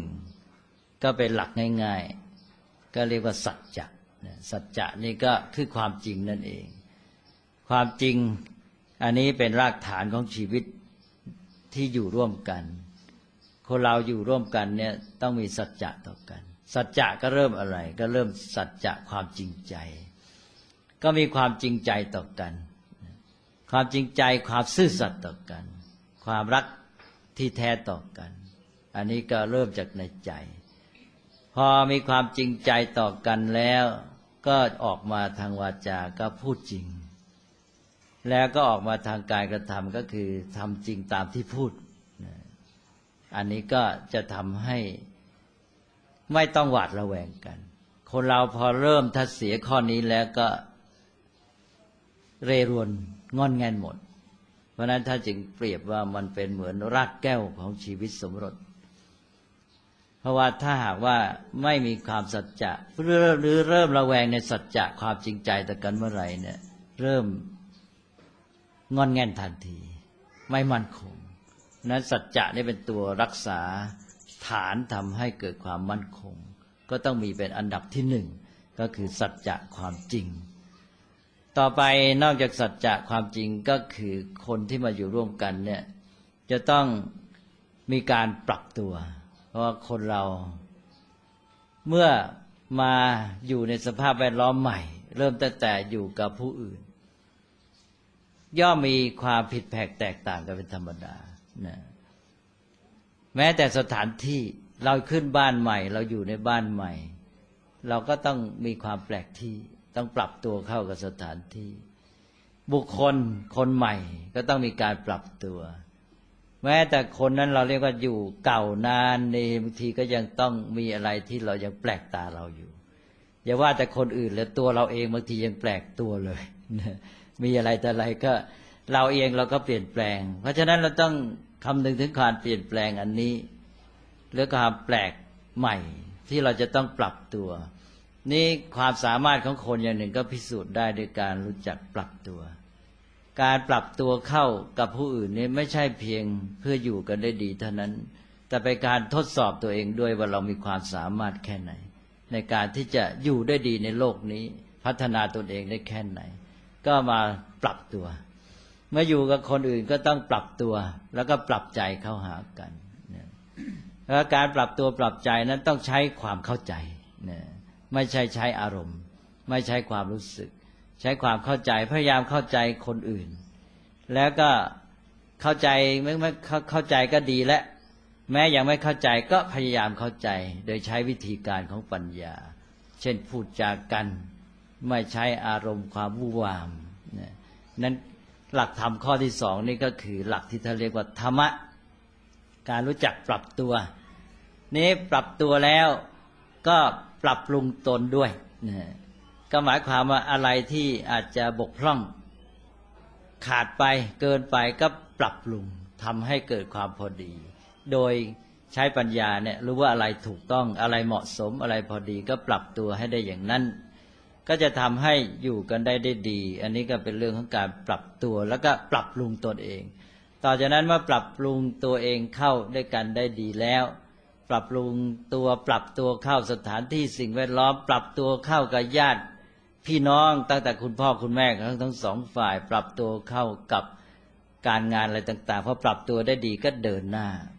1ก็เป็นหลักง่ายๆก็เรียกว่าสัจจะสัจจะนี่ก็คือความจริงนั่นเองความจริงอันนี้เป็นรากฐานของชีวิตที่อยู่ร่วมกันคนเราอยู่ร่วมกันเนี่ยต้องมีสัจจะต่อกันสัจจะก็เริ่มอะไรก็เริ่มสัจจะความจริงใจก็มีความจริงใจต่อกันความจริงใจความซื่อสัตย์ต่อกันความรักที่แท้ต่อกันอันนี้ก็เริ่มจากในใจพอมีความจริงใจต่อกันแล้วก็ออกมาทางวาจาก็พูดจริงแล้วก็ออกมาทางการกระทำก็คือทำจริงตามที่พูดอันนี้ก็จะทำให้ไม่ต้องหวาดระแวงกันคนเราพอเริ่มถ้าเสียข้อนี้แล้วก็เรรวนงอนแงนหมดเพราะนั้นถ้าจึงเปรียบว่ามันเป็นเหมือนรากแก้วของชีวิตสมรสเพราะว่าถ้าหากว่าไม่มีความสัจจะหรือเริ่มระแวงในสัจจะความจริงใจต่อกันเมื่อไหร่เนี่ยเริ่มงอนแงนทันทีไม่มั่นคงนั้นสัจจะนี่เป็นตัวรักษาฐานทำให้เกิดความมั่นคงก็ต้องมีเป็นอันดับที่1ก็คือสัจจะความจริงต่อไปนอกจากสัจจะความจริงก็คือคนที่มาอยู่ร่วมกันเนี่ยจะต้องมีการปรับตัวเพราะว่าคนเราเมื่อมาอยู่ในสภาพแวดล้อมใหม่เริ่มตั้งแต่อยู่กับผู้อื่นย่อมมีความผิดแผกแตกต่างกันเป็นธรรมดานะแม้แต่สถานที่เราขึ้นบ้านใหม่เราอยู่ในบ้านใหม่เราก็ต้องมีความแปลกที่ต้องปรับตัวเข้ากับสถานที่บุคคลคนใหม่ก็ต้องมีการปรับตัวแม้แต่คนนั้นเราเรียกว่าอยู่เก่านานในบางทีก็ยังต้องมีอะไรที่เรายังแปลกตาเราอยู่อย่าว่าแต่คนอื่นเลยตัวเราเองบางทียังแปลกตัวเลยมีอะไรแต่อะไรก็เราเองเราก็เปลี่ยนแปลงเพราะฉะนั้นเราต้องคำนึงถึงการเปลี่ยนแปลงอันนี้หรือความแปลกใหม่ที่เราจะต้องปรับตัวนี่ความสามารถของคนอย่างหนึ่งก็พิสูจน์ได้ด้วยการรู้จักปรับตัวการปรับตัวเข้ากับผู้อื่นนี่ไม่ใช่เพียงเพื่ออยู่กันได้ดีเท่านั้นแต่เป็นการทดสอบตัวเองด้วยว่าเรามีความสามารถแค่ไหนในการที่จะอยู่ได้ดีในโลกนี้พัฒนาตนเองได้แค่ไหนก็มาปรับตัวเมื่ออยู่กับคนอื่นก็ต้องปรับตัวแล้วก็ปรับใจเข้าหากันแล้วการปรับตัวปรับใจนั้นต้องใช้ความเข้าใจไม่ใช่ใช้อารมณ์ไม่ใช้ความรู้สึกใช้ความเข้าใจพยายามเข้าใจคนอื่นแล้วก็เข้าใจไม่เข้าใจก็ดีและแม้ยังไม่เข้าใจก็พยายามเข้าใจโดยใช้วิธีการของปัญญาเช่นพูดจากันไม่ใช้อารมณ์ความวู่วามนั้นหลักธรรมข้อที่2นี่ก็คือหลักที่ท่านเรียกว่าธรรมะการรู้จักปรับตัวนี้ปรับตัวแล้วก็ปรับปรุงตนด้วยก็หมายความว่าอะไรที่อาจจะบกพร่องขาดไปเกินไปก็ปรับปรุงทำให้เกิดความพอดีโดยใช้ปัญญาเนี่ยรู้ว่าอะไรถูกต้องอะไรเหมาะสมอะไรพอดีก็ปรับตัวให้ได้อย่างนั้นก็จะทำให้อยู่กันได้ดีอันนี้ก็เป็นเรื่องของการปรับตัวแล้วก็ปรับปรุงตนเองต่อจากนั้นเมื่อปรับปรุงตัวเองเข้าด้วยกันได้ดีแล้วปรับปรุงตัวปรับตัวเข้าสถานที่สิ่งแวดล้อมปรับตัวเข้ากับญาติพี่น้องตั้งแต่คุณพ่อคุณแม่ทั้ง2ฝ่ายปรับตัวเข้ากับการงานอะไรต่างๆพอปรับตัวได้ดีก็เดินหน้าก็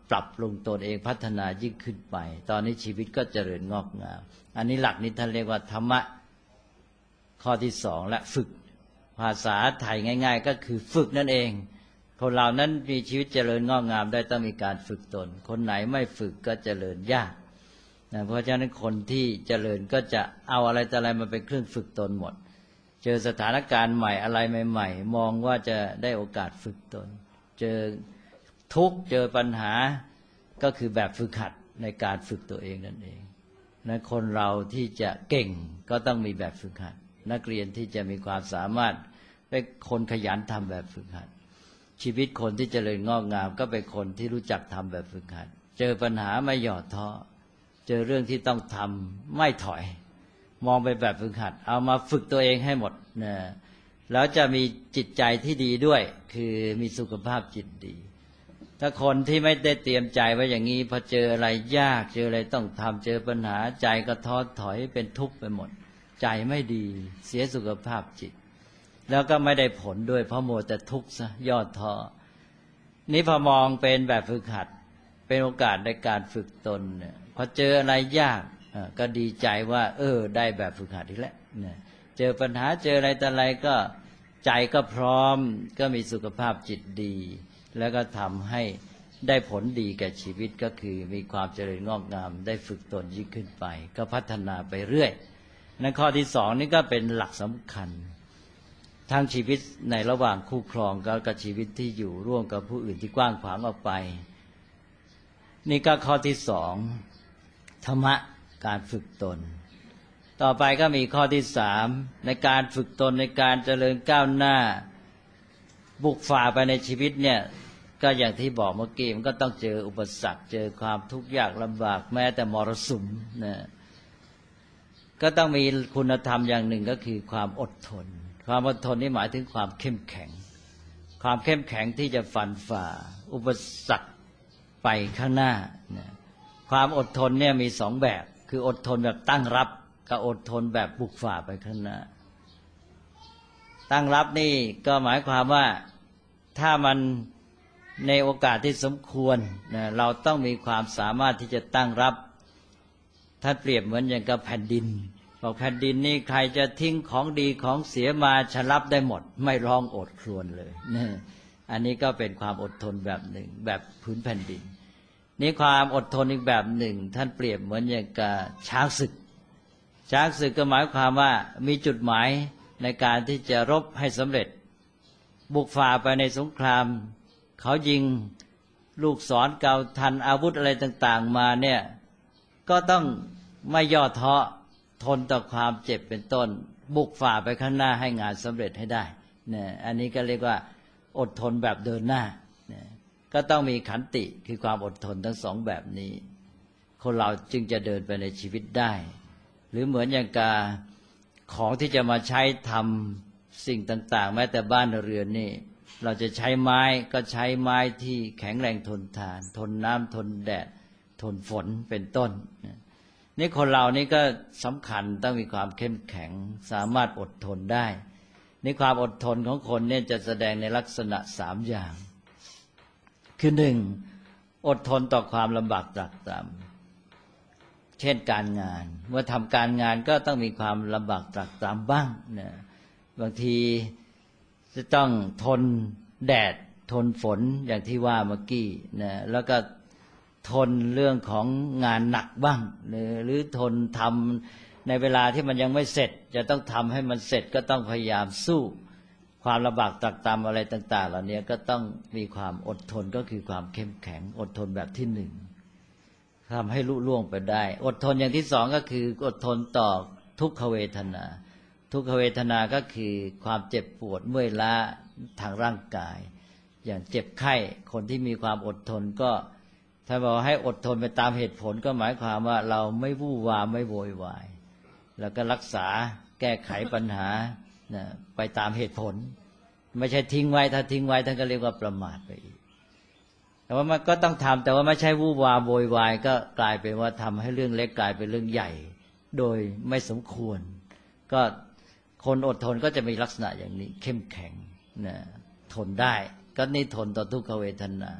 ปรับปรุงตนเองพัฒนายิ่งขึ้นไปตอนนี้ชีวิตก็เจริญงอกงามอันนี้หลักนี้ท่านเรียกว่าธรรมะข้อที่สองและฝึกภาษาไทยง่ายๆก็คือฝึกนั่นเองคนเรานั้นมีชีวิตเจริญงอกงามได้ต้องมีการฝึกตนคนไหนไม่ฝึกก็เจริญยากนะเพราะฉะนั้นคนที่เจริญก็จะเอาอะไรแต่อะไรมาเป็นเครื่องฝึกตนหมดเจอสถานการณ์ใหม่อะไรใหม่ๆมองว่าจะได้โอกาสฝึกตนเจอทุกข์เจอปัญหาก็คือแบบฝึกหัดในการฝึกตัวเองนั่นเองนะคนเราที่จะเก่งก็ต้องมีแบบฝึกหัดนักเรียนที่จะมีความสามารถเป็นคนขยันทำแบบฝึกหัดชีวิตคนที่เจริญงอกงามก็เป็นคนที่รู้จักทำแบบฝึกหัดเจอปัญหาไม่หย่อท้อเจอเรื่องที่ต้องทำไม่ถอยมองไปแบบฝึกหัดเอามาฝึกตัวเองให้หมดนะแล้วจะมีจิตใจที่ดีด้วยคือมีสุขภาพจิตดีถ้าคนที่ไม่ได้เตรียมใจไว้อย่างนี้พอเจออะไรยากเจออะไรต้องทำเจอปัญหาใจก็ท้อถอยเป็นทุกข์ไปหมดใจไม่ดีเสียสุขภาพจิตแล้วก็ไม่ได้ผลด้วยเพราะมัวแต่ทุกข์ซะยอดท้อนี่พอมองเป็นแบบฝึกหัดเป็นโอกาสในการฝึกตนเนี่ยพอเจออะไรยากก็ดีใจว่าได้แบบฝึกหัดอีกแล้วเนี่ยเจอปัญหาเจออะไรแต่อะไรก็ใจก็พร้อมก็มีสุขภาพจิตดีแล้วก็ทำให้ได้ผลดีแก่ชีวิตก็คือมีความเจริญงอกงามได้ฝึกตนยิ่งขึ้นไปก็พัฒนาไปเรื่อยนั่นข้อที่สองนี่ก็เป็นหลักสำคัญทั้งชีวิตในระหว่างคู่ครองกับชีวิตที่อยู่ร่วมกับผู้อื่นที่กว้างขวางออกไปนี่ก็ข้อที่สองธรรมะการฝึกตนต่อไปก็มีข้อที่สามในการฝึกตนในการเจริญก้าวหน้าบุกฝ่าไปในชีวิตเนี่ยก็อย่างที่บอกเมื่อกี้มันก็ต้องเจออุปสรรคเจอความทุกข์ยากลำบากแม้แต่มรสุมนะก็ต้องมีคุณธรรมอย่างหนึ่งก็คือความอดทนความอดทนนี่หมายถึงความเข้มแข็งความเข้มแข็งที่จะฟันฝ่าอุปสรรคไปข้างหน้านะความอดทนเนี่ยมีสองแบบคืออดทนแบบตั้งรับกับอดทนแบบบุกฝ่าไปข้างหน้าตั้งรับนี่ก็หมายความว่าถ้ามันในโอกาสที่สมควรนะเราต้องมีความสามารถที่จะตั้งรับถ้าเปรียบเหมือนอย่างกับแผ่นดินบอกแผ่นดินนี่ใครจะทิ้งของดีของเสียมาฉลับได้หมดไม่ร้องโอดครวญเลยนะอันนี้ก็เป็นความอดทนแบบหนึ่งแบบพื้นแผ่นดินนี่ความอดทนอีกแบบหนึ่งท่านเปรียบเหมือนอย่างกับช้างศึกช้างศึกก็หมายความว่ามีจุดหมายในการที่จะรบให้สำเร็จบุกฝ่าไปในสงครามเขายิงลูกศรเกาทันอาวุธอะไรต่างๆมาเนี่ยก็ต้องไม่ย่อท้อทนต่อความเจ็บเป็นต้นบุกฝ่าไปข้างหน้าให้งานสำเร็จให้ได้เนี่ยอันนี้ก็เรียกว่าอดทนแบบเดินหน้าเนี่ยก็ต้องมีขันติคือความอดทนทั้งสองแบบนี้คนเราจึงจะเดินไปในชีวิตได้หรือเหมือนอย่างกาของที่จะมาใช้ทำสิ่งต่างๆแม้แต่บ้านเรือนนี่เราจะใช้ไม้ก็ใช้ไม้ที่แข็งแรงทนทานทนน้ำทนแดดทนฝนเป็นต้นนี่คนเรานี่ก็สำคัญต้องมีความเข้มแข็งสามารถอดทนได้นี่ความอดทนของคนเนี่ยจะแสดงในลักษณะสามอย่างคือหนึ่งอดทนต่อความลำบากตรากตรำเช่นการงานเมื่อทำการงานก็ต้องมีความลำบากตรากตรำบ้างนะบางทีจะต้องทนแดดทนฝนอย่างที่ว่าเมื่อกี้นะแล้วก็ทนเรื่องของงานหนักบ้างหรือทนทำในเวลาที่มันยังไม่เสร็จจะต้องทำให้มันเสร็จก็ต้องพยายามสู้ความลำบากตรากตรำอะไรต่างๆเหล่านี้ก็ต้องมีความอดทนก็คือความเข้มแข็งอดทนแบบที่หนึ่งทำให้ลุล่วงไปได้อดทนอย่างที่สองก็คืออดทนต่อทุกขเวทนาทุกขเวทนาก็คือความเจ็บปวดเมื่อยล้าทางร่างกายอย่างเจ็บไข้คนที่มีความอดทนก็ถ้าบอกให้อดทนไปตามเหตุผลก็หมายความว่าเราไม่วู่วามไม่โวยวายแล้วก็รักษาแก้ไขปัญหาไปตามเหตุผลไม่ใช่ทิ้งไว้ถ้าทิ้งไว้ท่านก็เรียกว่าประมาทไปอีกแต่ว่ามันก็ต้องทำแต่ว่าไม่ใช่วู่วามโวยวายก็กลายเป็นว่าทำให้เรื่องเล็กกลายเป็นเรื่องใหญ่โดยไม่สมควรก็คนอดทนก็จะมีลักษณะอย่างนี้เข้มแข็งนะทนได้ก็นี่ทนต่อทุกขเวทนา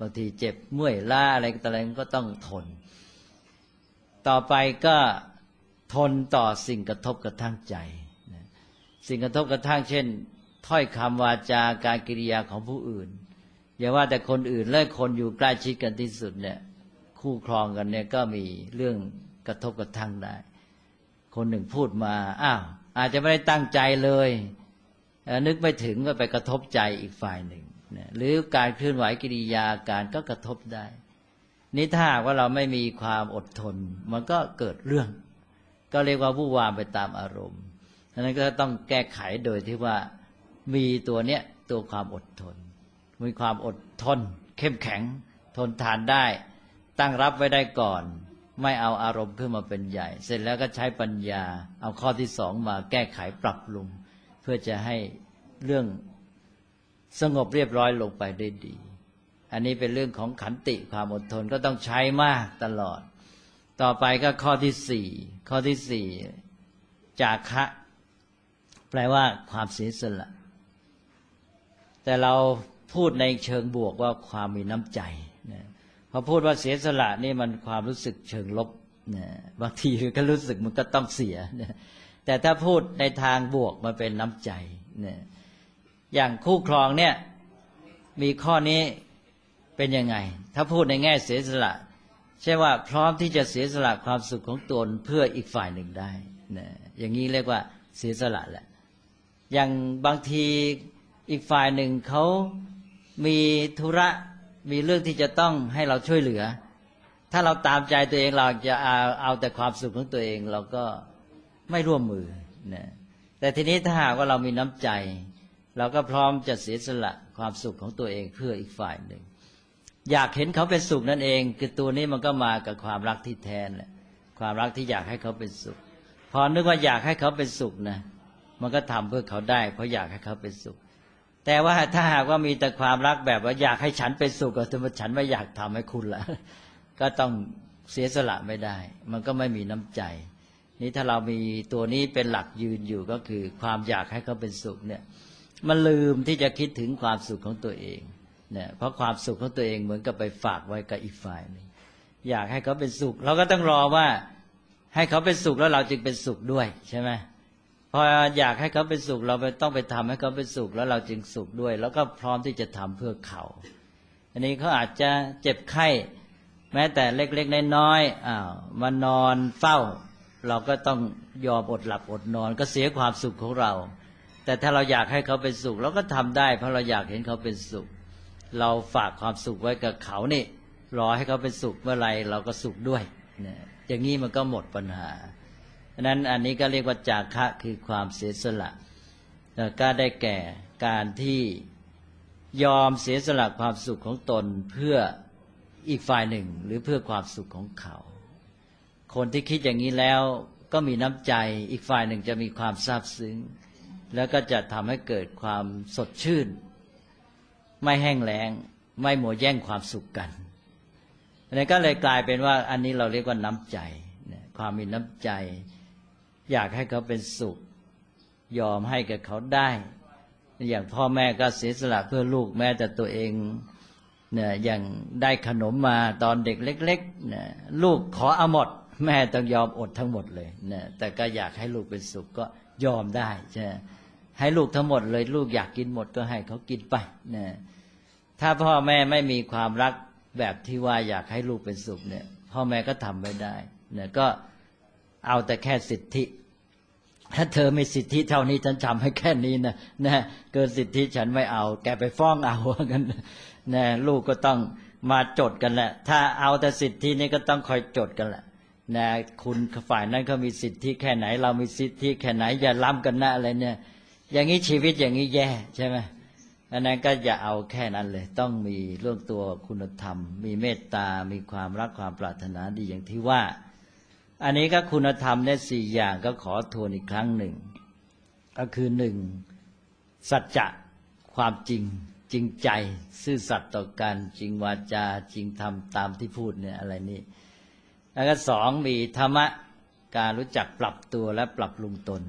บางทีเจ็บเมื่อยล้าอะไรต่ออะไรก็ต้องทนต่อไปก็ทนต่อสิ่งกระทบกระทั่งใจสิ่งกระทบกระทั่งเช่นถ้อยคำวาจาการกิริยาของผู้อื่นอย่าว่าแต่คนอื่นเลยคนอยู่ใกล้ชิดกันที่สุดเนี่ยคู่ครองกันเนี่ยก็มีเรื่องกระทบกระทั่งได้คนหนึ่งพูดมาอาจจะไม่ได้ตั้งใจเลยนึกไม่ถึงก็ไปกระทบใจอีกฝ่ายหนึ่งหรือการเคลื่อนไหวกิริยาการก็กระทบได้นี่ถ้าหากว่าเราไม่มีความอดทนมันก็เกิดเรื่องก็เรียกว่าวู่วามไปตามอารมณ์ฉะนั้นก็ต้องแก้ไขโดยที่ว่ามีตัวเนี้ยตัวความอดทนมีความอดทนเข้มแข็งทนทานได้ตั้งรับไว้ได้ก่อนไม่เอาอารมณ์ขึ้นมาเป็นใหญ่เสร็จแล้วก็ใช้ปัญญาเอาข้อที่สองมาแก้ไขปรับปรุงเพื่อจะให้เรื่องสงบเรียบร้อยลงไปได้ดีอันนี้เป็นเรื่องของขันติความอดทนก็ต้องใช้มากตลอดต่อไปก็ข้อที่สี่ข้อที่สี่จาคะแปลว่าความเสียสละแต่เราพูดในเชิงบวกว่าความมีน้ำใจนะพอพูดว่าเสียสละนี่มันความรู้สึกเชิงลบนะบางทีก็รู้สึกมันก็ต้องเสียนะแต่ถ้าพูดในทางบวกมันเป็นน้ำใจนะอย่างคู่ครองเนี่ยมีข้อนี้เป็นยังไงถ้าพูดในแง่เสียสละใช่ว่าพร้อมที่จะเสียสละความสุขของตนเพื่ออีกฝ่ายหนึ่งได้นะอย่างนี้เรียกว่าเสียสละแหละอย่างบางทีอีกฝ่ายหนึ่งเขามีธุระมีเรื่องที่จะต้องให้เราช่วยเหลือถ้าเราตามใจตัวเองเราจะเอาแต่ความสุขของตัวเองเราก็ไม่ร่วมมือนะแต่ทีนี้ถ้าหากว่าเรามีน้ำใจเราก็พร้อมจะเสียสละความสุขของตัวเองเพื่ออีกฝ่ายหนึ่งอยากเห็นเขาเป็นสุขนั่นเองคือตัวนี้มันก็มากับความรักที่แท้แหละความรักที่อยากให้เขาเป็นสุขพอนึกว่าอยากให้เขาเป็นสุขนะมันก็ทำเพื่อเขาได้เพราะอยากให้เขาเป็นสุขแต่ว่าถ้าหากว่ามีแต่ความรักแบบว่าอยากให้ฉันเป็นสุขแต่ว่าฉันไม่อยากทำให้คุณละก็ต้องเสียสละไม่ได้มันก็ไม่มีน้ำใจนี่ถ้าเรามีตัวนี้เป็นหลักยืนอยู่ก็คือความอยากให้เขาเป็นสุขเนี่ยมันลืมที่จะคิดถึงความสุขของตัวเองเนี่ยเพราะความสุขของตัวเองเหมือนกับไปฝากไว้กับอีกฝ่ายนึงอยากให้เขาเป็นสุขเราก็ต้องรอว่าให้เขาเป็นสุขแล้วเราจึงเป็นสุขด้วยใช่ไหมพออยากให้เขาเป็นสุขเราต้องไปทำให้เขาเป็นสุขแล้วเราจึงสุขด้วยแล้วก็พร้อมที่จะทำเพื่อเขาอันนี้เขาอาจจะเจ็บไข้แม้แต่เล็กๆน้อยๆมานอนเฝ้าเราก็ต้องยอมอดหลับอดนอนก็เสียความสุขของเราแต่ถ้าเราอยากให้เขาเป็นสุขเราก็ทำได้เพราะเราอยากเห็นเขาเป็นสุขเราฝากความสุขไว้กับเขานี่รอให้เขาเป็นสุขเมื่อไรเราก็สุขด้วยเนี่ยอย่างนี้มันก็หมดปัญหาฉะนั้นอันนี้ก็เรียกว่าจาคะคือความเสียสละก็ได้แก่การที่ยอมเสียสละความสุขของตนเพื่ออีกฝ่ายหนึ่งหรือเพื่อความสุขของเขาคนที่คิดอย่างนี้แล้วก็มีน้ำใจอีกฝ่ายหนึ่งจะมีความซาบซึ้งแล้วก็จะทำให้เกิดความสดชื่นไม่แห้งแล้งไม่หมัวแย่งความสุขกันอันนี้ก็เลยกลายเป็นว่าอันนี้เราเรียกว่าน้ำใจความมีน้ำใจอยากให้เขาเป็นสุขยอมให้กับเขาได้อย่างพ่อแม่ก็เสียสละเพื่อลูกแม้แต่ตัวเองเนี่ยอย่างได้ขนมมาตอนเด็กเล็กๆเนี่ยลูกขอเอาหมดแม่ต้องยอมอดทั้งหมดเลยเนี่ยแต่ก็อยากให้ลูกเป็นสุขก็ยอมได้ใช่ให้ลูกทั้งหมดเลยลูกอยากกินหมดก็ให้เขากินไปเนี่ยถ้าพ่อแม่ไม่มีความรักแบบที่ว่าอยากให้ลูกเป็นสุขเนี่ยพ่อแม่ก็ทำไม่ได้เนี่ยก็เอาแต่แค่สิทธิถ้าเธอมีสิทธิเท่านี้ฉันทำให้แค่นี้นะเกินสิทธิฉันไม่เอาแกไปฟ้องเอากันนะลูกก็ต้องมาจดกันแหละถ้าเอาแต่สิทธินี้ก็ต้องคอยจดกันแหละนะคุณฝ่ายนั้นเขามีสิทธิแค่ไหนเรามีสิทธิแค่ไหนอย่าล้ำกันนะอะไรเนี่ยอย่างนี้ชีวิตอย่างนี้แย่ใช่ไหมอันนั้นก็อย่าเอาแค่นั้นเลยต้องมีเรื่องตัวคุณธรรมมีเมตตามีความรักความปรารถนาดีอย่างที่ว่าอันนี้ก็คุณธรรมเนี่ยสี่อย่างก็ขอทวนอีกครั้งหนึ่งก็คือหนึ่งสัจจะความจริงจริงใจซื่อสัตย์ต่อกันจริงวาจาจริงทำตามที่พูดเนี่ยอะไรนี่แล้วก็สองมีธรรมะการรู้จักปรับตัวและปรับปรุงตน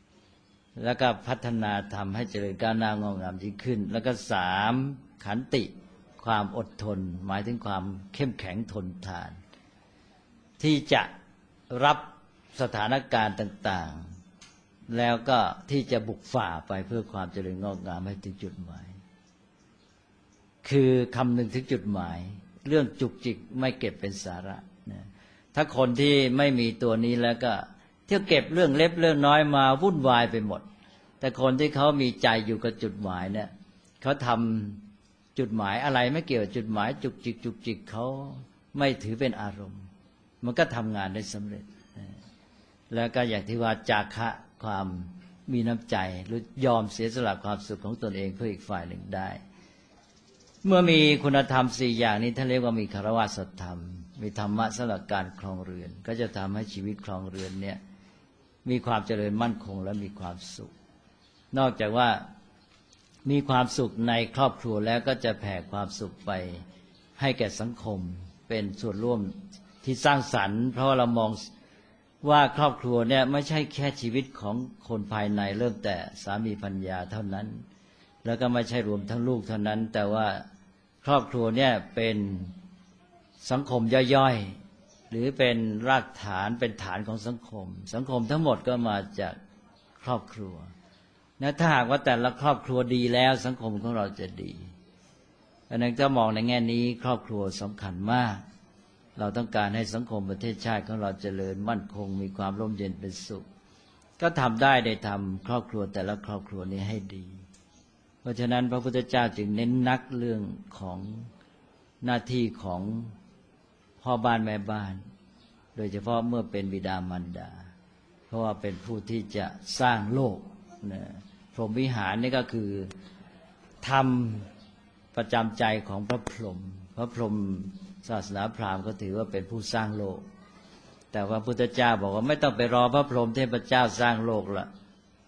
แล้วก็พัฒนาทำให้เจริญก้าวหน้างอกงามยิ่งขึ้นแล้วก็สามขันติความอดทนหมายถึงความเข้มแข็งทนทานที่จะรับสถานการณ์ต่างๆแล้วก็ที่จะบุกฝ่าไปเพื่อความเจริญงอกงามให้ถึงจุดหมายคือคำนึงถึงจุดหมายเรื่องจุกจิกไม่เก็บเป็นสาระนะถ้าคนที่ไม่มีตัวนี้แล้วก็เที่ยวเก็บเรื่องเล็กเรื่องน้อยมาวุ่นวายไปหมดแต่คนที่เขามีใจอยู่กับจุดหมายเนี่ยเขาทำจุดหมายอะไรไม่เกี่ยวกับจุดหมายจุกจิกจุกจิกเขาไม่ถือเป็นอารมณ์มันก็ทำงานได้สำเร็จแล้วก็อย่างที่ว่าจาคะความมีน้ำใจหรือยอมเสียสละความสุขของตนเองเพื่ออีกฝ่ายหนึ่งได้เมื่อมีคุณธรรม4อย่างนี้ท่านเรียกว่ามีคารวะสัตธรรมมีธรรมะสำหรับการครองเรือนก็จะทำให้ชีวิตครองเรือนเนี่ยมีความเจริญมั่นคงและมีความสุขนอกจากว่ามีความสุขในครอบครัวแล้วก็จะแผ่ความสุขไปให้แก่สังคมเป็นส่วนร่วมที่สร้างสรรค์เพราะว่าเรามองว่าครอบครัวเนี่ยไม่ใช่แค่ชีวิตของคนภายในเริ่มแต่สามีภรรยาเท่านั้นแล้วก็ไม่ใช่รวมทั้งลูกเท่านั้นแต่ว่าครอบครัวเนี่ยเป็นสังคมย่อยๆหรือเป็นรากฐานเป็นฐานของสังคมทั้งหมดก็มาจากครอบครัวนะถ้าหากว่าแต่ละครอบครัวดีแล้วสังคมของเราจะดีอันนั้นก็มองในแง่นี้ครอบครัวสำคัญมากเราต้องการให้สังคมประเทศชาติของเราเจริญมั่นคงมีความร่มเย็นเป็นสุขก็ทำได้ทำครอบครัวแต่ละครอบครัวนี้ให้ดีเพราะฉะนั้นพระพุทธเจ้าจึงเน้นนักเรื่องของหน้าที่ของพ่อบ้านแม่บ้านโดยเฉพาะเมื่อเป็นบิดามารดาเพราะว่าเป็นผู้ที่จะสร้างโลกนะพรหมวิหารนี่ก็คือทำประจำใจของพระพรหมศาสนาพราหมณ์ก็ถือว่าเป็นผู้สร้างโลกแต่ว่าพุทธเจ้าบอกว่าไม่ต้องไปรอพระพรหมเทพเจ้าสร้างโลกละ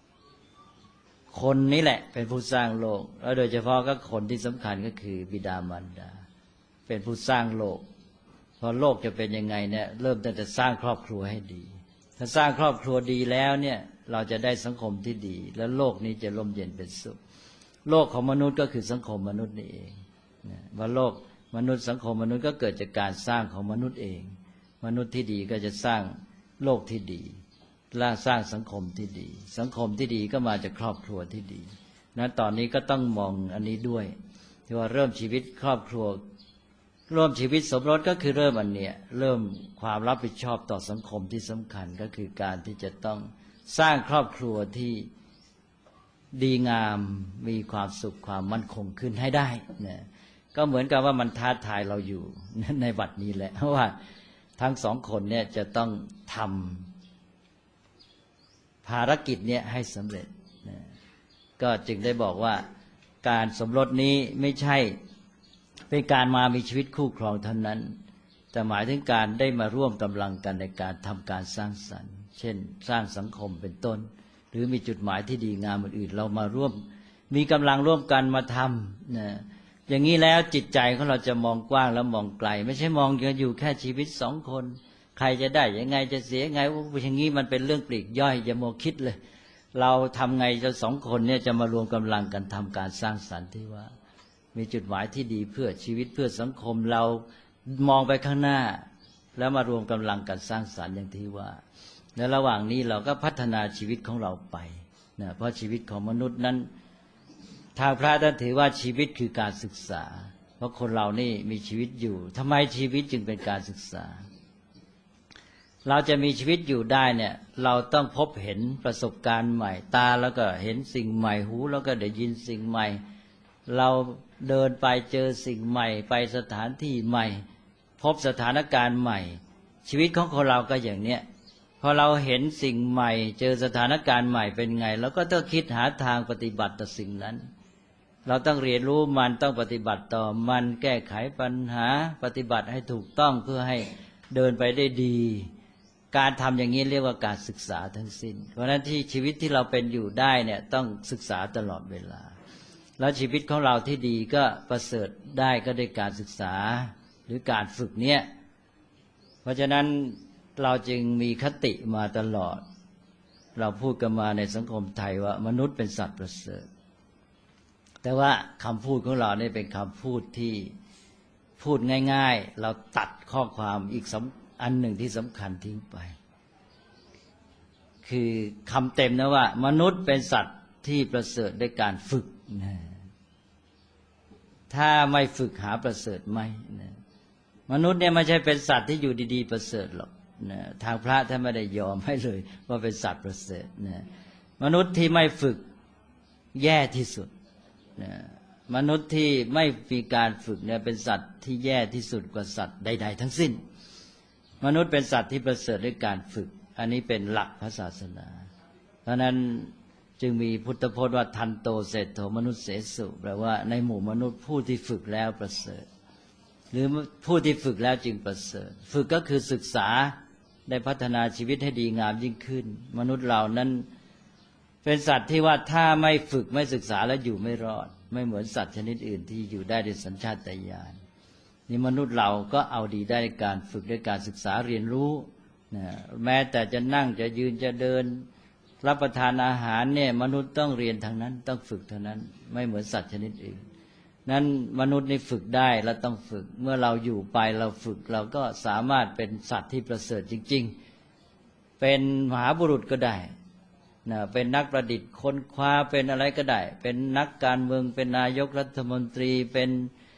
คนนี้แหละเป็นผู้สร้างโลกแล้วโดยเฉพาะก็คนที่สำคัญก็คือบิดามารดาเป็นผู้สร้างโลกพอโลกจะเป็นยังไงเนี่ยเริ่มตั้งแต่สร้างครอบครัวให้ดีถ้าสร้างครอบครัวดีแล้วเนี่ยเราจะได้สังคมที่ดีแล้วโลกนี้จะร่มเย็นเป็นสุขโลกของมนุษย์ก็คือสังคมมนุษย์นี่เองว่าโลกมนุษย์สังคมมนุษย์ก็เกิดจากการสร้างของมนุษย์เองมนุษย์ที่ดีก็จะสร้างโลกที่ดีและสร้างสังคมที่ดีสังคมที่ดีก็มาจากครอบครัวที่ดีนะตอนนี้ก็ต้องมองอันนี้ด้วยที่ว่าเริ่มชีวิตครอบครัวร่วมชีวิตสมรสก็คือเริ่มอันเนี้ยเริ่มความรับผิดชอบต่อสังคมที่สำคัญก็คือการที่จะต้องสร้างครอบครัวที่ดีงามมีความสุขความมั่นคงขึ้นให้ได้นะก็เหมือนกับว่ามันท้าทายเราอยู่ในบัดนี้แหละเพราะว่าทั้งสองคนเนี่ยจะต้องทำภารกิจเนี่ยให้สำเร็จนะก็จึงได้บอกว่าการสมรสนี้ไม่ใช่เป็นการมามีชีวิตคู่ครองเท่านั้นแต่หมายถึงการได้มาร่วมกำลังกันในการทำการสร้างสรรค์เช่นสร้างสังคมเป็นต้นหรือมีจุดหมายที่ดีงามอื่นๆเรามาร่วมมีกำลังร่วมกันมาทำนะอย่างนี้แล้วจิตใจของเราจะมองกว้างแล้วมองไกลไม่ใช่มองอยู่แค่ชีวิตสองคนใครจะได้ยังไงจะเสียยังไงอย่างนี้มันเป็นเรื่องปลีกย่อยอย่ามัวคิดเลยเราทำไงจะสองคนเนี่ยจะมารวมกำลังกันทำการสร้างสรรค์ที่ว่ามีจุดหมายที่ดีเพื่อชีวิตเพื่อสังคมเรามองไปข้างหน้าแล้วมารวมกำลังกันสร้างสรรค์อย่างที่ว่าในระหว่างนี้เราก็พัฒนาชีวิตของเราไปนะเพราะชีวิตของมนุษย์นั้นทางพระท่านถือว่าชีวิตคือการศึกษาเพราะคนเรานี่มีชีวิตอยู่ทำไมชีวิตจึงเป็นการศึกษาเราจะมีชีวิตอยู่ได้เนี่ยเราต้องพบเห็นประสบการณ์ใหม่ตาแล้วก็เห็นสิ่งใหม่หูแล้วก็ได้ยินสิ่งใหม่เราเดินไปเจอสิ่งใหม่ไปสถานที่ใหม่พบสถานการณ์ใหม่ชีวิตของคนเราก็อย่างเนี้ยพอเราเห็นสิ่งใหม่เจอสถานการณ์ใหม่เป็นไงเราก็ต้องคิดหาทางปฏิบัติต่อสิ่งนั้นเราต้องเรียนรู้มันต้องปฏิบัติต่อมันแก้ไขปัญหาปฏิบัติให้ถูกต้องเพื่อให้เดินไปได้ดีการทำอย่างนี้เรียกว่าการศึกษาทั้งสิ้นเพราะฉะนั้นที่ชีวิตที่เราเป็นอยู่ได้เนี่ยต้องศึกษาตลอดเวลาแล้วชีวิตของเราที่ดีก็ประเสริฐได้ก็ด้วยการศึกษาหรือการฝึกเนี่ยเพราะฉะนั้นเราจึงมีคติมาตลอดเราพูดกันมาในสังคมไทยว่ามนุษย์เป็นสัตว์ประเสริฐแต่ว่าคำพูดของเราเนี่ยเป็นคำพูดที่พูดง่ายๆเราตัดข้อความอีกอันหนึ่งที่สำคัญทิ้งไป คือคำเต็มนะว่ามนุษย์เป็นสัตว์ที่ประเสริฐด้วยการฝึกนะถ้าไม่ฝึกหาประเสริฐไม่นะมนุษย์เนี่ยไม่ใช่เป็นสัตว์ที่อยู่ดีๆประเสริฐหรอกนะทางพระท่านไม่ได้ยอมให้เลยว่าเป็นสัตว์ประเสริฐนะมนุษย์ที่ไม่ฝึกแย่ที่สุดนะมนุษย์ที่ไม่มีการฝึกเนี่ยเป็นสัตว์ที่แย่ที่สุดกว่าสัตว์ใดๆทั้งสิ้นมนุษย์เป็นสัตว์ที่ประเสริฐด้วยการฝึกอันนี้เป็นหลักพระศาสนาเพราะนั้นจึงมีพุทธพจน์ว่าทันโตเศรษโธมนุษย์เสสุแปลว่าในหมู่มนุษย์ผู้ที่ฝึกแล้วประเสริฐหรือผู้ที่ฝึกแล้วจึงประเสริฐฝึกก็คือศึกษาได้พัฒนาชีวิตให้ดีงามยิ่งขึ้นมนุษย์เรานั้นเป็นสัตว์ที่ว่าถ้าไม่ฝึกไม่ศึกษาแล้วอยู่ไม่รอดไม่เหมือนสัตว์ชนิดอื่นที่อยู่ได้ด้วยสัญชาตญาณนี่มนุษย์เราก็เอาดีได้ในการฝึกด้วยการศึกษาเรียนรู้แม้แต่จะนั่งจะยืนจะเดินรับประทานอาหารเนี่ยมนุษย์ต้องเรียนทางนั้นต้องฝึกเท่านั้นไม่เหมือนสัตว์ชนิดอื่นนั้นมนุษย์นี่ฝึกได้และต้องฝึกเมื่อเราอยู่ไปเราฝึกเราก็สามารถเป็นสัตว์ที่ประเสริฐจริงๆเป็นมหาบุรุษก็ได้เป็นนักประดิษฐ์ค้นคว้าเป็นอะไรก็ได้เป็นนักการเมืองเป็นนายกรัฐมนตรีเป็น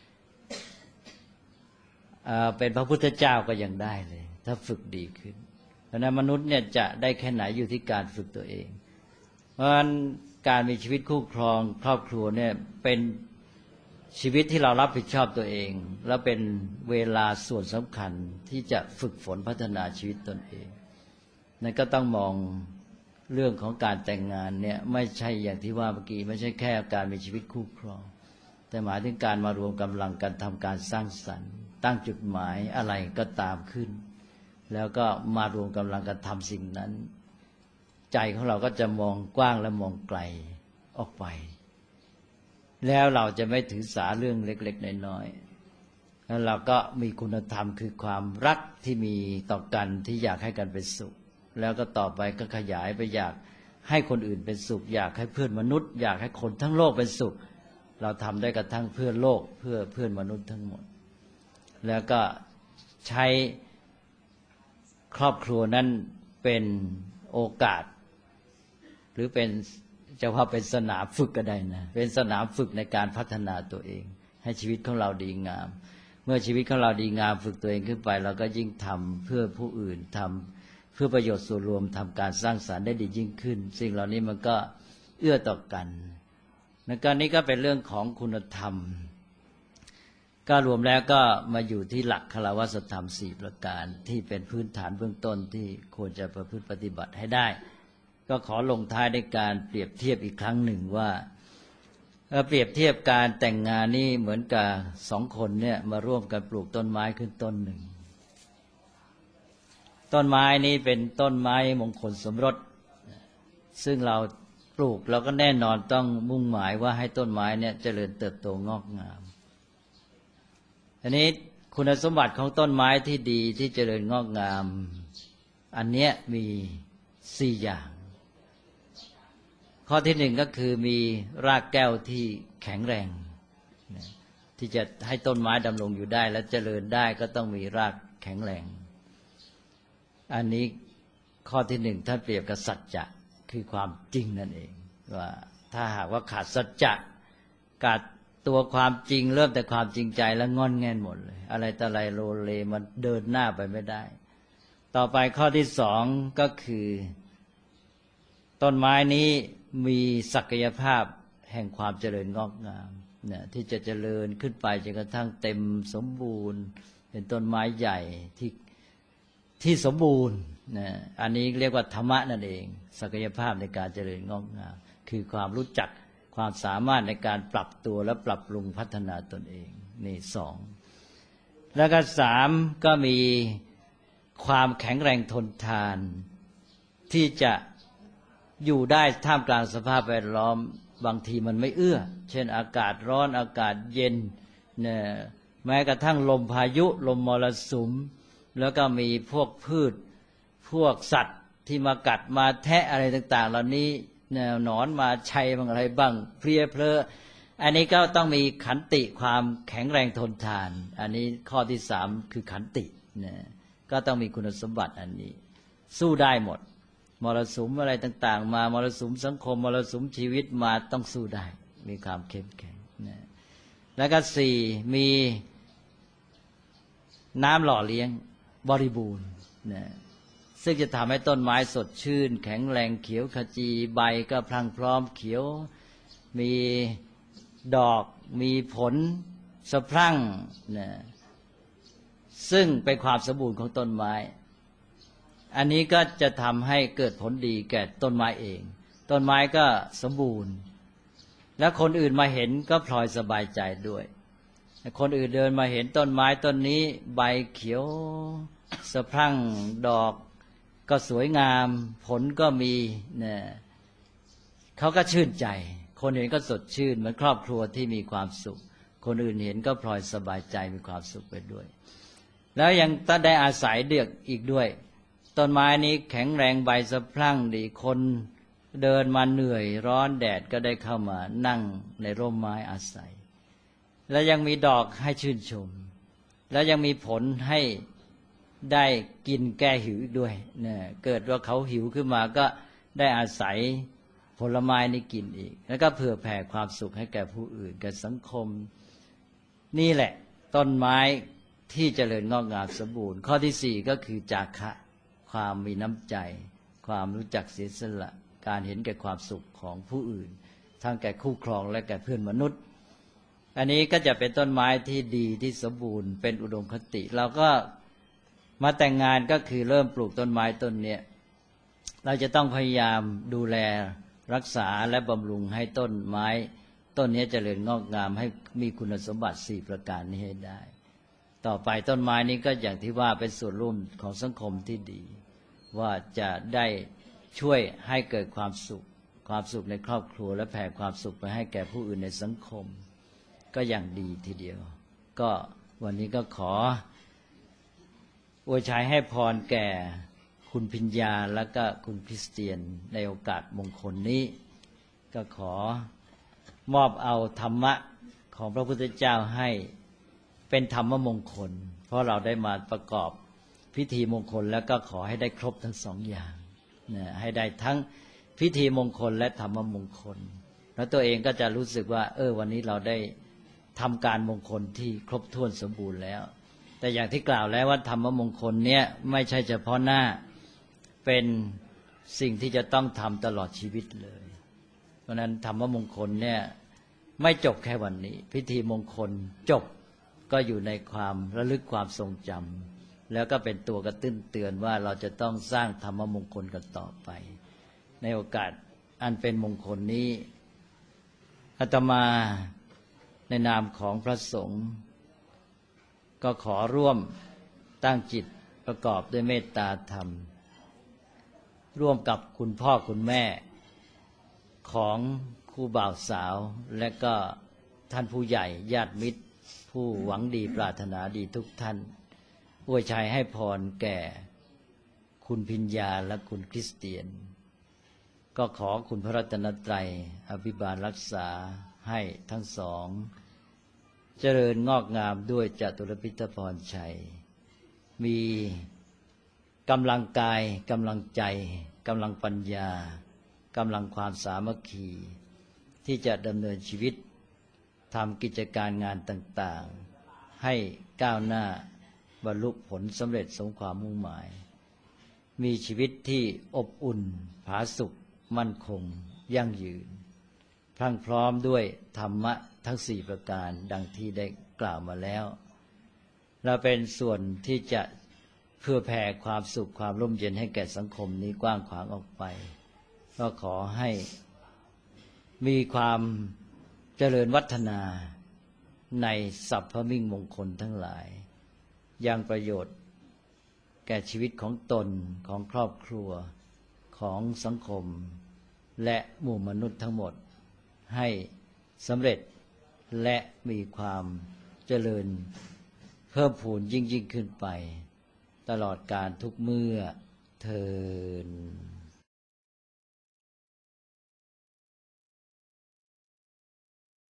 พระพุทธเจ้าก็ยังได้เลยถ้าฝึกดีขึ้นเพราะนั้นมนุษย์เนี่ยจะได้แค่ไหนอยู่ที่การฝึกตัวเองเพราะฉะนั้นการมีชีวิตคู่ครองครอบครัวเนี่ยเป็นชีวิตที่เรารับผิดชอบตัวเองและเป็นเวลาส่วนสำคัญที่จะฝึกฝนพัฒนาชีวิตตนเองนั่นก็ต้องมองเรื่องของการแต่งงานเนี่ยไม่ใช่อย่างที่ว่าเมื่อกี้ไม่ใช่แค่การมีชีวิตคู่ครองแต่หมายถึงการมารวมกำลังกันทำการสร้างสรรค์ตั้งจุดหมายอะไรก็ตามขึ้นแล้วก็มารวมกำลังกันทำสิ่งนั้นใจของเราก็จะมองกว้างและมองไกลออกไปแล้วเราจะไม่ถือสาเรื่องเล็กๆน้อยๆแล้วเราก็มีคุณธรรมคือความรักที่มีต่อกันที่อยากให้กันเป็นสุขแล้วก็ต่อไปก็ขยายไปอยากให้คนอื่นเป็นสุขอยากให้เพื่อนมนุษย์อยากให้คนทั้งโลกเป็นสุขเราทำได้กระทั่งเพื่อโลกเพื่อนมนุษย์ทั้งหมดแล้วก็ใช้ครอบครัวนั้นเป็นโอกาสหรือเป็นจะว่าเป็นสนามฝึกก็ได้นะเป็นสนามฝึกในการพัฒนาตัวเองให้ชีวิตของเราดีงามเมื่อชีวิตของเราดีงามฝึกตัวเองขึ้นไปเราก็ยิ่งทำเพื่อผู้อื่นทำเพื่อประโยชน์ส่วนรวมทำการสร้างสรรค์ได้ดียิ่งขึ้นสิ่งเหล่านี้มันก็เอื้อต่อกันในการนี้ก็เป็นเรื่องของคุณธรรมก็รวมแล้วก็มาอยู่ที่หลักคฤหัสถธรรม4ประการที่เป็นพื้นฐานเบื้องต้นที่ควรจะประพฤติปฏิบัติให้ได้ก็ขอลงท้ายในการเปรียบเทียบอีกครั้งหนึ่งว่าเปรียบเทียบการแต่งงานนี่เหมือนกับ2 คนเนี่ยมาร่วมกันปลูกต้นไม้ขึ้นต้นหนึ่งต้นไม้นี้เป็นต้นไม้มงคลสมรสซึ่งเราปลูกเราก็แน่นอนต้องมุ่งหมายว่าให้ต้นไม้เนี่ยเจริญเติบโตงอกงามอันนี้คุณสมบัติของต้นไม้ที่ดีที่เจริญงอกงามอันเนี้ยมี4 อย่างข้อที่1ก็คือมีรากแก้วที่แข็งแรงที่จะให้ต้นไม้ดำรงอยู่ได้และเจริญได้ก็ต้องมีรากแข็งแรงอันนี้ข้อที่1ท่านเปรียบกับสัจจะคือความจริงนั่นเองว่าถ้าหากว่าขาดสัจจะขาดตัวความจริงเริ่มแต่ความจริงใจแล้วงอนแง่นหมดเลยอะไรต่ออะไรโลเลมันเดินหน้าไปไม่ได้ต่อไปข้อที่2ก็คือต้นไม้นี้มีศักยภาพแห่งความเจริญงอกงามเนี่ยที่จะเจริญขึ้นไปจนกระทั่งเต็มสมบูรณ์เป็นต้นไม้ใหญ่ที่สมบูรณ์นะอันนี้เรียกว่าธรรมะนั่นเองศักยภาพในการเจริญงอกงามคือความรู้จักความสามารถในการปรับตัวและปรับปรุงพัฒนาตนเองนี่2แล้วก็3ก็มีความแข็งแรงทนทานที่จะอยู่ได้ท่ามกลางสภาพแวดล้อมบางทีมันไม่เอื้อเช่นอากาศร้อนอากาศเย็นเนี่ยแม้กระทั่งลมพายุลมมรสุมแล้วก็มีพวกพืชพวกสัตว์ที่มากัดมาแทะอะไรต่างๆเหล่านี้หนอนมาชัยบางอะไรบ้างเพลียเพลออันนี้ก็ต้องมีขันติความแข็งแรงทนทานอันนี้ข้อที่สามคือขันตินะก็ต้องมีคุณสมบัติอันนี้สู้ได้หมดมรสุมอะไรต่างๆมามรสุมสังคมมรสุมชีวิตมาต้องสู้ได้มีความเข้มแข็งนะแล้วก็สี่มีน้ำหล่อเลี้ยงบริบูรณ์นะซึ่งจะทำให้ต้นไม้สดชื่นแข็งแรงเขียวขจีใบก็พรั่งพร้อมเขียวมีดอกมีผลสะพรั่งนะซึ่งเป็นความสมบูรณ์ของต้นไม้อันนี้ก็จะทำให้เกิดผลดีแก่ต้นไม้เองต้นไม้ก็สมบูรณ์แล้วคนอื่นมาเห็นก็พลอยสบายใจด้วยคนอื่นเดินมาเห็นต้นไม้ต้นนี้ใบเขียวสะพรั่งดอกก็สวยงามผลก็มีเนี่ยเขาก็ชื่นใจคนเห็นก็สดชื่นเหมือนครอบครัวที่มีความสุขคนอื่นเห็นก็พลอยสบายใจมีความสุขไปด้วยแล้วยังได้อาศัยเดือกอีกด้วยต้นไม้นี้แข็งแรงใบสะพรั่งดีคนเดินมาเหนื่อยร้อนแดดก็ได้เข้ามานั่งในร่มไม้อาศัยแล้วยังมีดอกให้ชื่นชมแล้วยังมีผลให้ได้กินแก้หิวด้วยเนี่ยเกิดว่าเขาหิวขึ้นมาก็ได้อาศัยผลไม้นี้กินอีกแล้วก็เผื่อแผ่ความสุขให้แก่ผู้อื่นแก่สังคมนี่แหละต้นไม้ที่เจริญงอกงามสมบูรณ์ข้อที่สี่ก็คือจาคะความมีน้ำใจความรู้จักเสียสละการเห็นแก่ความสุขของผู้อื่นทั้งแก่คู่ครองและแก่เพื่อนมนุษย์อันนี้ก็จะเป็นต้นไม้ที่ดีที่สมบูรณ์เป็นอุดมคติเราก็มาแต่งงานก็คือเริ่มปลูกต้นไม้ต้นนี้เราจะต้องพยายามดูแลรักษาและบำรุงให้ต้นไม้ต้นนี้เจริญงอกงามให้มีคุณสมบัติ4ประการนี้ให้ได้ต่อไปต้นไม้นี้ก็อย่างที่ว่าเป็นส่วนร่วมของสังคมที่ดีว่าจะได้ช่วยให้เกิดความสุขในครอบครัวและแผ่ความสุขไปให้แก่ผู้อื่นในสังคมก็อย่างดีทีเดียวก็วันนี้ก็ขออวยชัยให้พรแก่คุณพิญญาและก็คุณคริสเตียนในโอกาสมงคลนี้ก็ขอมอบเอาธรรมะของพระพุทธเจ้าให้เป็นธรรมมงคลเพราะเราได้มาประกอบพิธีมงคลแล้วก็ขอให้ได้ครบทั้งสองอย่างนะให้ได้ทั้งพิธีมงคลและธรรมมงคลแล้วตัวเองก็จะรู้สึกว่าวันนี้เราได้ทำการมงคลที่ครบถ้วนสมบูรณ์แล้วแต่อย่างที่กล่าวแล้วว่าธรรมมงคลเนี่ยไม่ใช่เฉพาะหน้าเป็นสิ่งที่จะต้องทำตลอดชีวิตเลยเพราะนั้นธรรมมงคลเนี่ยไม่จบแค่วันนี้พิธีมงคลจบก็อยู่ในความระลึกความทรงจำแล้วก็เป็นตัวกระตุ้นเตือนว่าเราจะต้องสร้างธรรมมงคลกันต่อไปในโอกาสอันเป็นมงคลนี้อาตมาในนามของพระสงฆ์ก็ขอร่วมตั้งจิตประกอบด้วยเมตตาธรรมร่วมกับคุณพ่อคุณแม่ของคู่บ่าวสาวและก็ท่านผู้ใหญ่ญาติมิตรผู้หวังดีปรารถนาดีทุกท่านอวยชัยให้พรแก่คุณพิญญาและคุณคริสเตียนก็ขอคุณพระรัตนตรัยอภิบาลรักษาให้ทั้งสองเจริญงอกงามด้วยจตุรพิธพรชัยมีกำลังกายกำลังใจกำลังปัญญากำลังความสามัคคีที่จะดำเนินชีวิตทำกิจการงานต่างๆให้ก้าวหน้าบรรลุผลสำเร็จสมความมุ่งหมายมีชีวิตที่อบอุ่นผาสุกมั่นคงยั่งยืนพรั่งพร้อมด้วยธรรมะทั้ง4ประการดังที่ได้กล่าวมาแล้วเราเป็นส่วนที่จะเพื่อแผ่ความสุขความร่มเย็นให้แก่สังคมนี้กว้างขวางออกไปก็ขอให้มีความเจริญวัฒนาในสัพพมิ่งมงคลทั้งหลายยังประโยชน์แก่ชีวิตของตนของครอบครัวของสังคมและหมู่มนุษย์ทั้งหมดให้สำเร็จและมีความเจริญเพิ่มพูนยิ่งขึ้นไปตลอดกาลทุกเมื่อเทอญ